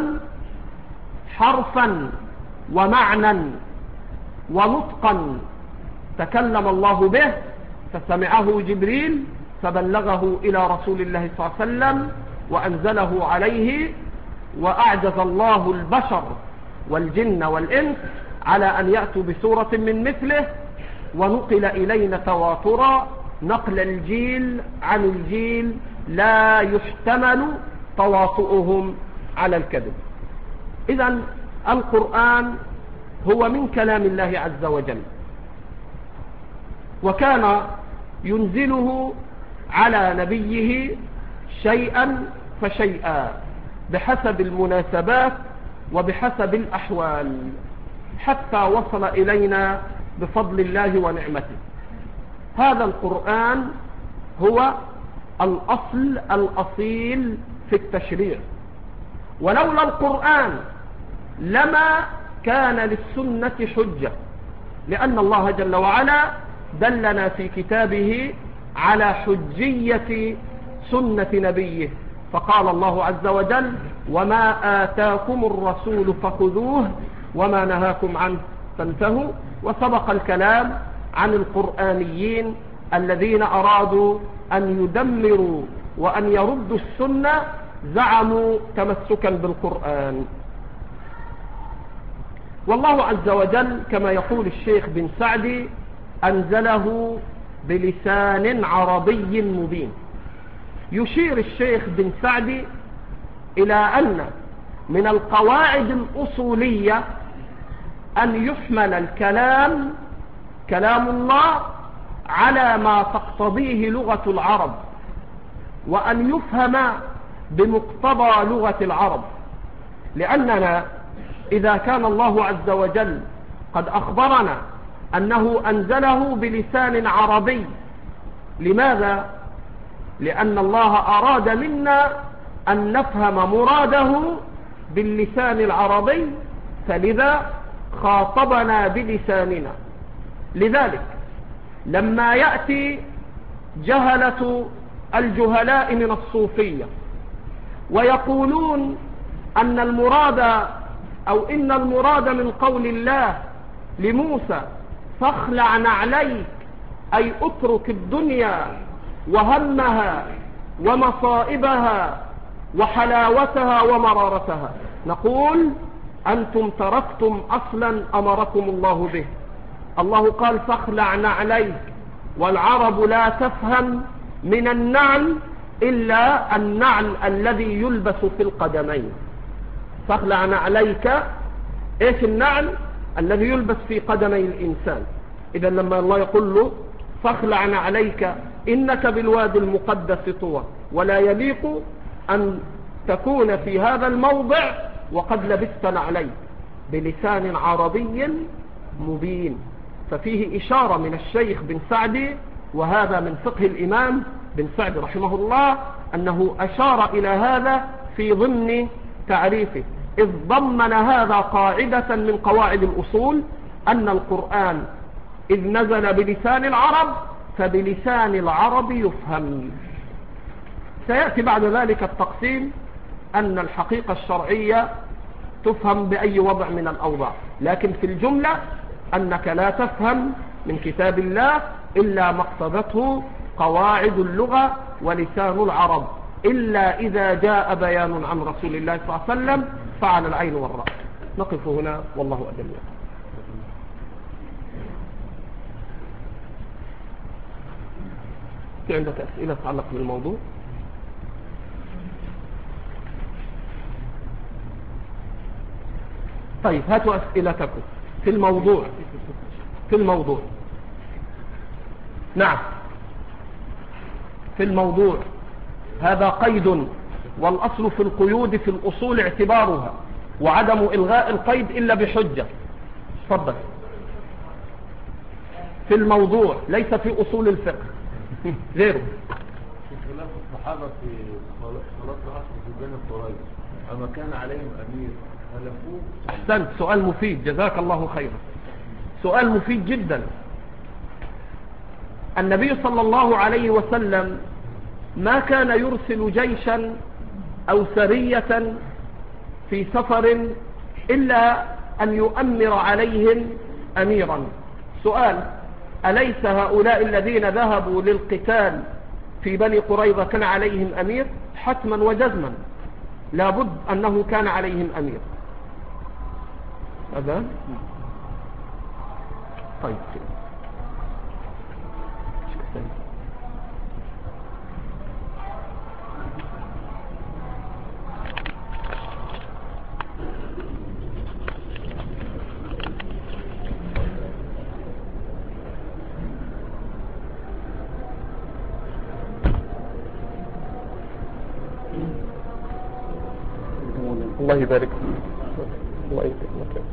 حرفا ومعنى ونطقا تكلم الله به، فسمعه جبريل فبلغه إلى رسول الله صلى الله عليه وسلم وأنزله عليه، وأعجز الله البشر والجن والإنس على أن يأتوا بسورة من مثله، ونقل إلينا تواترا نقل الجيل عن الجيل لا يحتمل تواطؤهم على الكذب. إذن القرآن هو من كلام الله عز وجل، وكان ينزله على نبيه شيئا فشيئا بحسب المناسبات وبحسب الأحوال، حتى وصل إلينا بفضل الله ونعمته. هذا القرآن هو الأصل الأصيل في التشريع، ولولا القرآن لما كان للسنة حجة، لأن الله جل وعلا دلنا في كتابه على حجية سنة نبيه، فقال الله عز وجل: وما آتاكم الرسول فخذوه وما نهاكم عنه فانتهوا. وسبق الكلام عن القرآنيين الذين أرادوا أن يدمروا وأن يردوا السنة، زعموا تمسكا بالقرآن. والله عز وجل كما يقول الشيخ بن سعدي: أنزله بلسان عربي مبين. يشير الشيخ بن سعدي إلى أن من القواعد الأصولية أن يحمل الكلام كلام الله على ما تقتضيه لغة العرب، وأن يفهم بمقتضى لغة العرب، لأننا إذا كان الله عز وجل قد أخبرنا أنه أنزله بلسان عربي، لماذا؟ لأن الله أراد منا أن نفهم مراده باللسان العربي، فلذا خاطبنا بلساننا. لذلك لما يأتي جهلة الجهلاء من الصوفية ويقولون أن المراد أو إن المراد من قول الله لموسى فاخلع نعليك، أي اترك الدنيا وهمها ومصائبها وحلاوتها ومرارتها، نقول أنتم تركتم أصلا أمركم الله به. الله قال فاخلع نعليك، والعرب لا تفهم من النعل إلا النعل الذي يلبس في القدمين. فاخلع نعليك، ايش النعل؟ الذي يلبس في قدمي الإنسان. إذا لما الله يقول له فاخلع نعليك إنك بالوادي المقدس طوى، ولا يليق أن تكون في هذا الموضع وقد لبست نعليك، بلسان عربي مبين. ففيه إشارة من الشيخ بن سعدي، وهذا من فقه الإمام بن سعدي رحمه الله، أنه أشار إلى هذا في ضمن تعريفه، إذ ضمن هذا قاعدة من قواعد الأصول، أن القرآن إذ نزل بلسان العرب فبلسان العرب يفهم. سيأتي بعد ذلك التقسيم أن الحقيقة الشرعية تفهم بأي وضع من الأوضاع، لكن في الجملة أنك لا تفهم من كتاب الله إلا ما اقتضته قواعد اللغة ولسان العرب، إلا إذا جاء بيان عن رسول الله صلى الله عليه وسلم فعلى العين والرأس. نقف هنا والله أعلم. في عندك أسئلة تتعلق بالموضوع؟ طيب هاتوا أسئلتكم في الموضوع. في الموضوع نعم، في الموضوع هذا قيد، والأصل في القيود في الأصول اعتبارها، وعدم إلغاء القيد إلا بحجة. تفضل. في الموضوع ليس في أصول الفقه غيره. خلاف الصحابة في صلاة العصر في بني قريظة، أما كان عليهم أمير خلفوه. أحسنت، سؤال مفيد، جزاك الله خيرا، سؤال مفيد جدا. النبي صلى الله عليه وسلم ما كان يرسل جيشا أو سرية في سفر إلا أن يؤمر عليهم أميرا. سؤال: أليس هؤلاء الذين ذهبوا للقتال في بني قريظة كان عليهم أمير؟ حتما وجزما لابد أنه كان عليهم أمير. هذا طيب. الله يبارك فيك. الله يبارك فيك.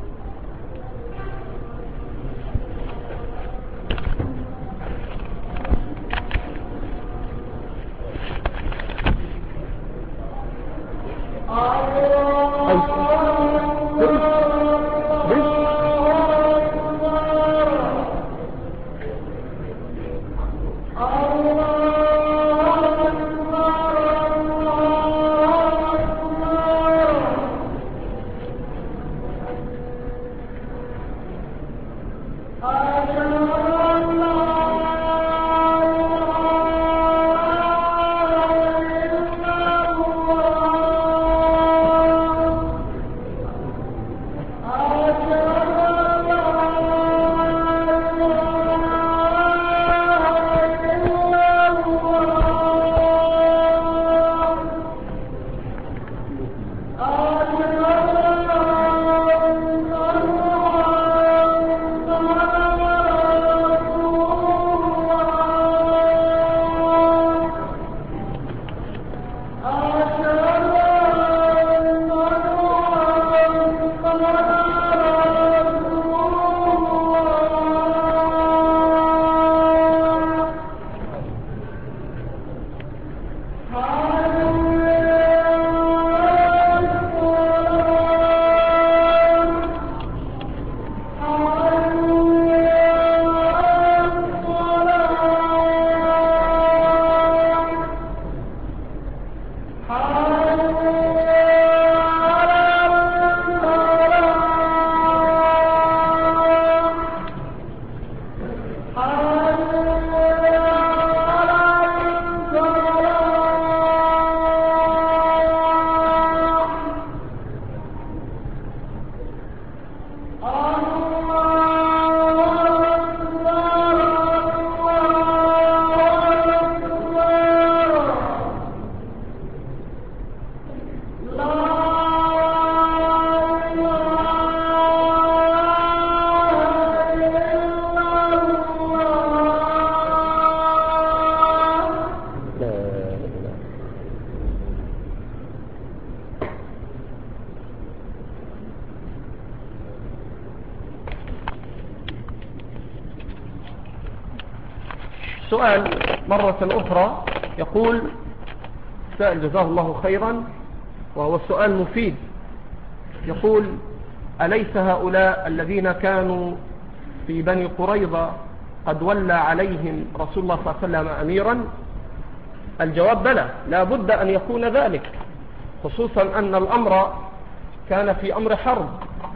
سؤال مرة أخرى، يقول سائل جزاه الله خيرا وهو السؤال مفيد، يقول: أليس هؤلاء الذين كانوا في بني قريظة قد ولى عليهم رسول الله صلى الله عليه وسلم أميرا؟ الجواب: بلى، لا بد أن يكون ذلك، خصوصا أن الأمر كان في أمر حرب،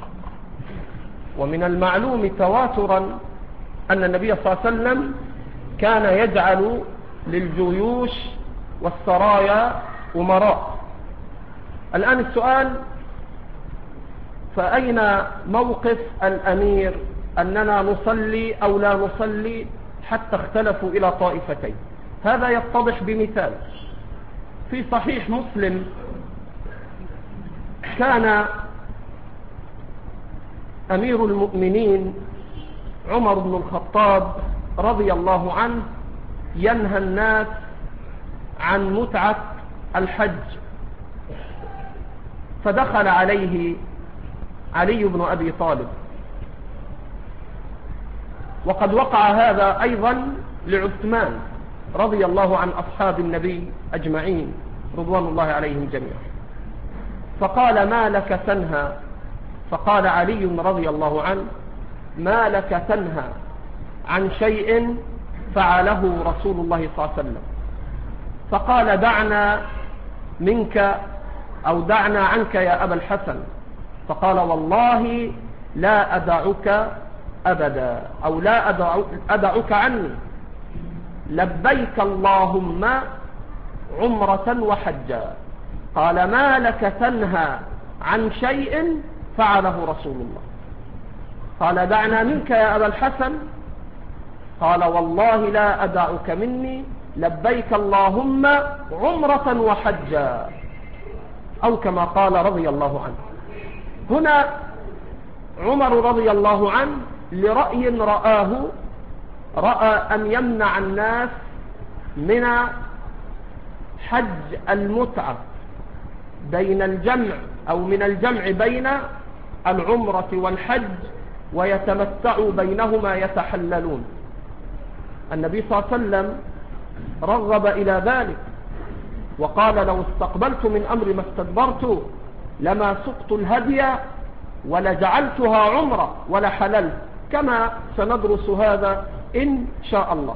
ومن المعلوم تواترا أن النبي صلى الله عليه وسلم كان يجعل للجيوش والسرايا أمراء. الآن السؤال: فأين موقف الأمير أننا نصلي أو لا نصلي حتى اختلفوا إلى طائفتين؟ هذا يتضح بمثال. في صحيح مسلم كان أمير المؤمنين عمر بن الخطاب رضي الله عنه ينهى الناس عن متعة الحج، فدخل عليه علي بن أبي طالب، وقد وقع هذا أيضا لعثمان رضي الله عن أصحاب النبي أجمعين رضوان الله عليهم جميعا، فقال: ما لك تنهى؟ فقال علي رضي الله عنه: ما لك تنهى عن شيء فعله رسول الله صلى الله عليه وسلم؟ فقال: دعنا منك أو دعنا عنك يا أبا الحسن. فقال: والله لا أدعك أبدا، أو لا أدعك عني، لبيك اللهم عمرة وحجا. قال: ما لك تنهى عن شيء فعله رسول الله؟ قال: دعنا منك يا أبا الحسن. قال: والله لا أدعك مني، لبيك اللهم عمرة وحجا، أو كما قال رضي الله عنه. هنا عمر رضي الله عنه لرأي رآه، رأى أن يمنع الناس من حج المتعة بين الجمع أو من الجمع بين العمرة والحج، ويتمتعوا بينهما يتحللون. النبي صلى الله عليه وسلم رغب إلى ذلك وقال: لو استقبلت من أمر ما استدبرت لما سقت الهدي ولجعلتها عمرة ولا حللت، كما سندرس هذا إن شاء الله.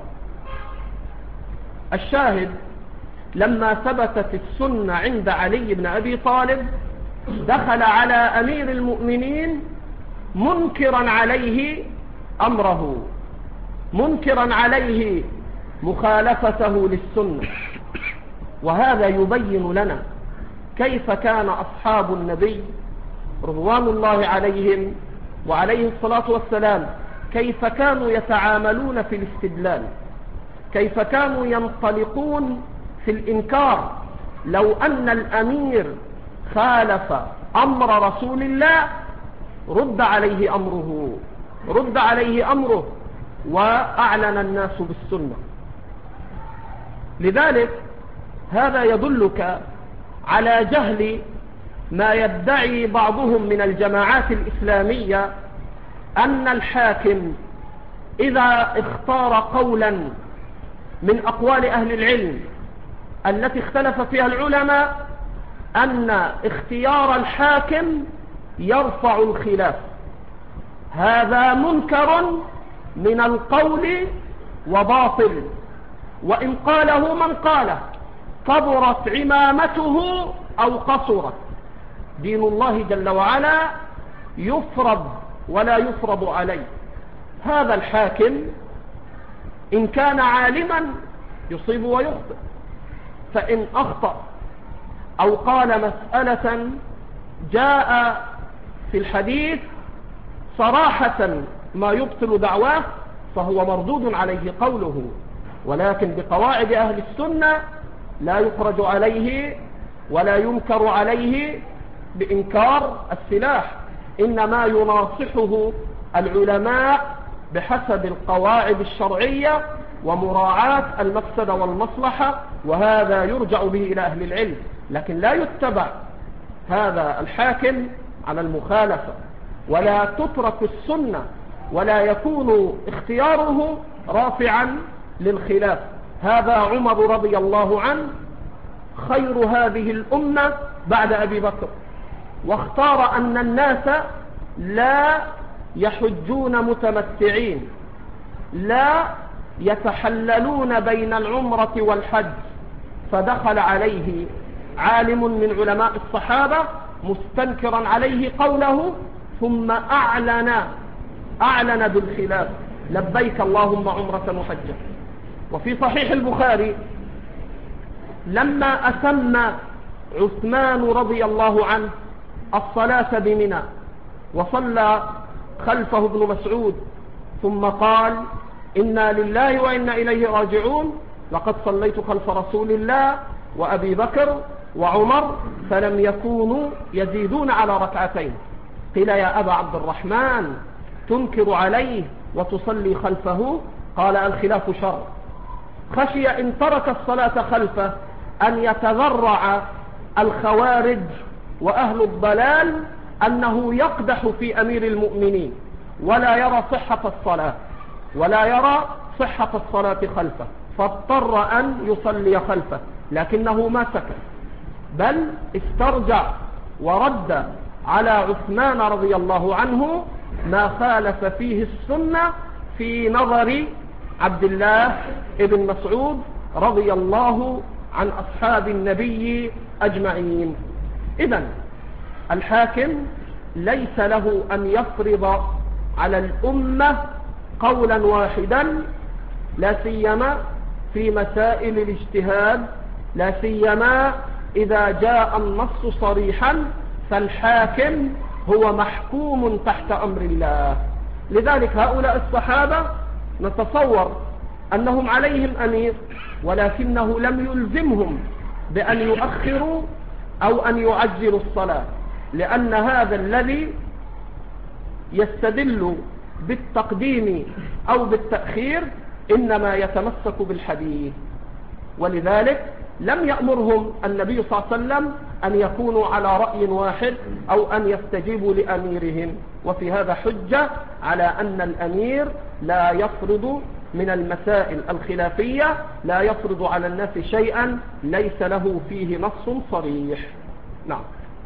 الشاهد: لما ثبتت السنة عند علي بن أبي طالب دخل على أمير المؤمنين منكرا عليه أمره، منكرا عليه مخالفته للسنة. وهذا يبين لنا كيف كان أصحاب النبي رضوان الله عليهم وعليه الصلاة والسلام، كيف كانوا يتعاملون في الاستدلال، كيف كانوا ينطلقون في الإنكار. لو أن الأمير خالف أمر رسول الله رد عليه أمره، رد عليه أمره وأعلن الناس بالسنة. لذلك هذا يدلك على جهل ما يدعي بعضهم من الجماعات الإسلامية أن الحاكم إذا اختار قولا من أقوال أهل العلم التي اختلف فيها العلماء أن اختيار الحاكم يرفع الخلاف. هذا منكر من القول وباطل، وإن قاله من قاله كبرت عمامته أو قصرت. دين الله جل وعلا يفرض ولا يفرض عليه. هذا الحاكم إن كان عالما يصيب ويخطئ، فإن أخطأ أو قال مسألة جاء في الحديث صراحة ما يبطل دعواه فهو مردود عليه قوله، ولكن بقواعد أهل السنة لا يخرج عليه ولا ينكر عليه بإنكار السلاح، إنما يناصحه العلماء بحسب القواعد الشرعية ومراعاة المفسدة والمصلحة، وهذا يرجع به إلى أهل العلم. لكن لا يتبع هذا الحاكم على المخالفة، ولا تترك السنة، ولا يكون اختياره رافعا للخلاف. هذا عمر رضي الله عنه خير هذه الأمة بعد أبي بكر، واختار أن الناس لا يحجون متمتعين، لا يتحللون بين العمرة والحج، فدخل عليه عالم من علماء الصحابة مستنكرا عليه قوله، ثم أعلن أعلن بالخلاف، لبيك اللهم عمرة وحجة. وفي صحيح البخاري لما أتم عثمان رضي الله عنه الصلاة بمنى وصلى خلفه ابن مسعود ثم قال إنا لله وإنا إليه راجعون، لقد صليت خلف رسول الله وأبي بكر وعمر فلم يكونوا يزيدون على ركعتين. قيل يا أبا عبد الرحمن تنكر عليه وتصلي خلفه؟ قال الخلاف شر، خشي إن ترك الصلاة خلفه أن يتذرع الخوارج وأهل الضلال أنه يقدح في أمير المؤمنين ولا يرى صحة الصلاة ولا يرى صحة الصلاة خلفه، فاضطر أن يصلي خلفه، لكنه ما سكت بل استرجع ورد على عثمان رضي الله عنه ما خالف فيه السنة في نظر عبد الله ابن مسعود رضي الله عن أصحاب النبي أجمعين. إذن الحاكم ليس له أن يفرض على الأمة قولا واحدا، لا سيما في مسائل الاجتهاد، لا سيما إذا جاء النص صريحا، فالحاكم هو محكوم تحت أمر الله. لذلك هؤلاء الصحابة نتصور أنهم عليهم أمير، ولكنه لم يلزمهم بأن يؤخروا أو أن يعجلوا الصلاة، لأن هذا الذي يستدل بالتقديم أو بالتأخير إنما يتمسك بالحديث، ولذلك لم يأمرهم النبي صلى الله عليه وسلم أن يكونوا على رأي واحد أو أن يستجيبوا لأميرهم. وفي هذا حجة على أن الأمير لا يفرض من المسائل الخلافية، لا يفرض على الناس شيئا ليس له فيه نص صريح. نعم.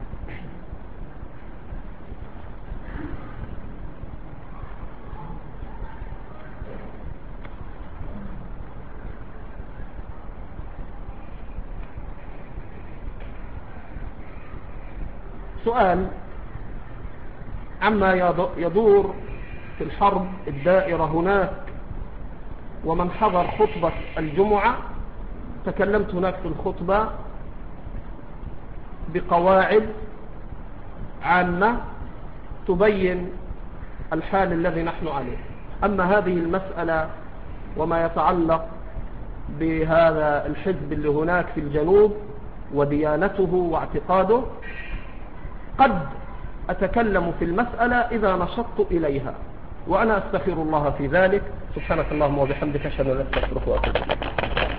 سؤال عما يدور في الحرب الدائرة هناك ومن حضر خطبة الجمعة. تكلمت هناك في الخطبة بقواعد عامة تبين الحال الذي نحن عليه. أما هذه المسألة وما يتعلق بهذا الحزب اللي هناك في الجنوب وديانته واعتقاده، قد أتكلم في المسألة إذا نشطت إليها، وأنا أستغفر الله في ذلك. سبحانك اللهم وبحمدك، أشهد أن لا إله إلا أنت، أستغفرك وأتوب إليك.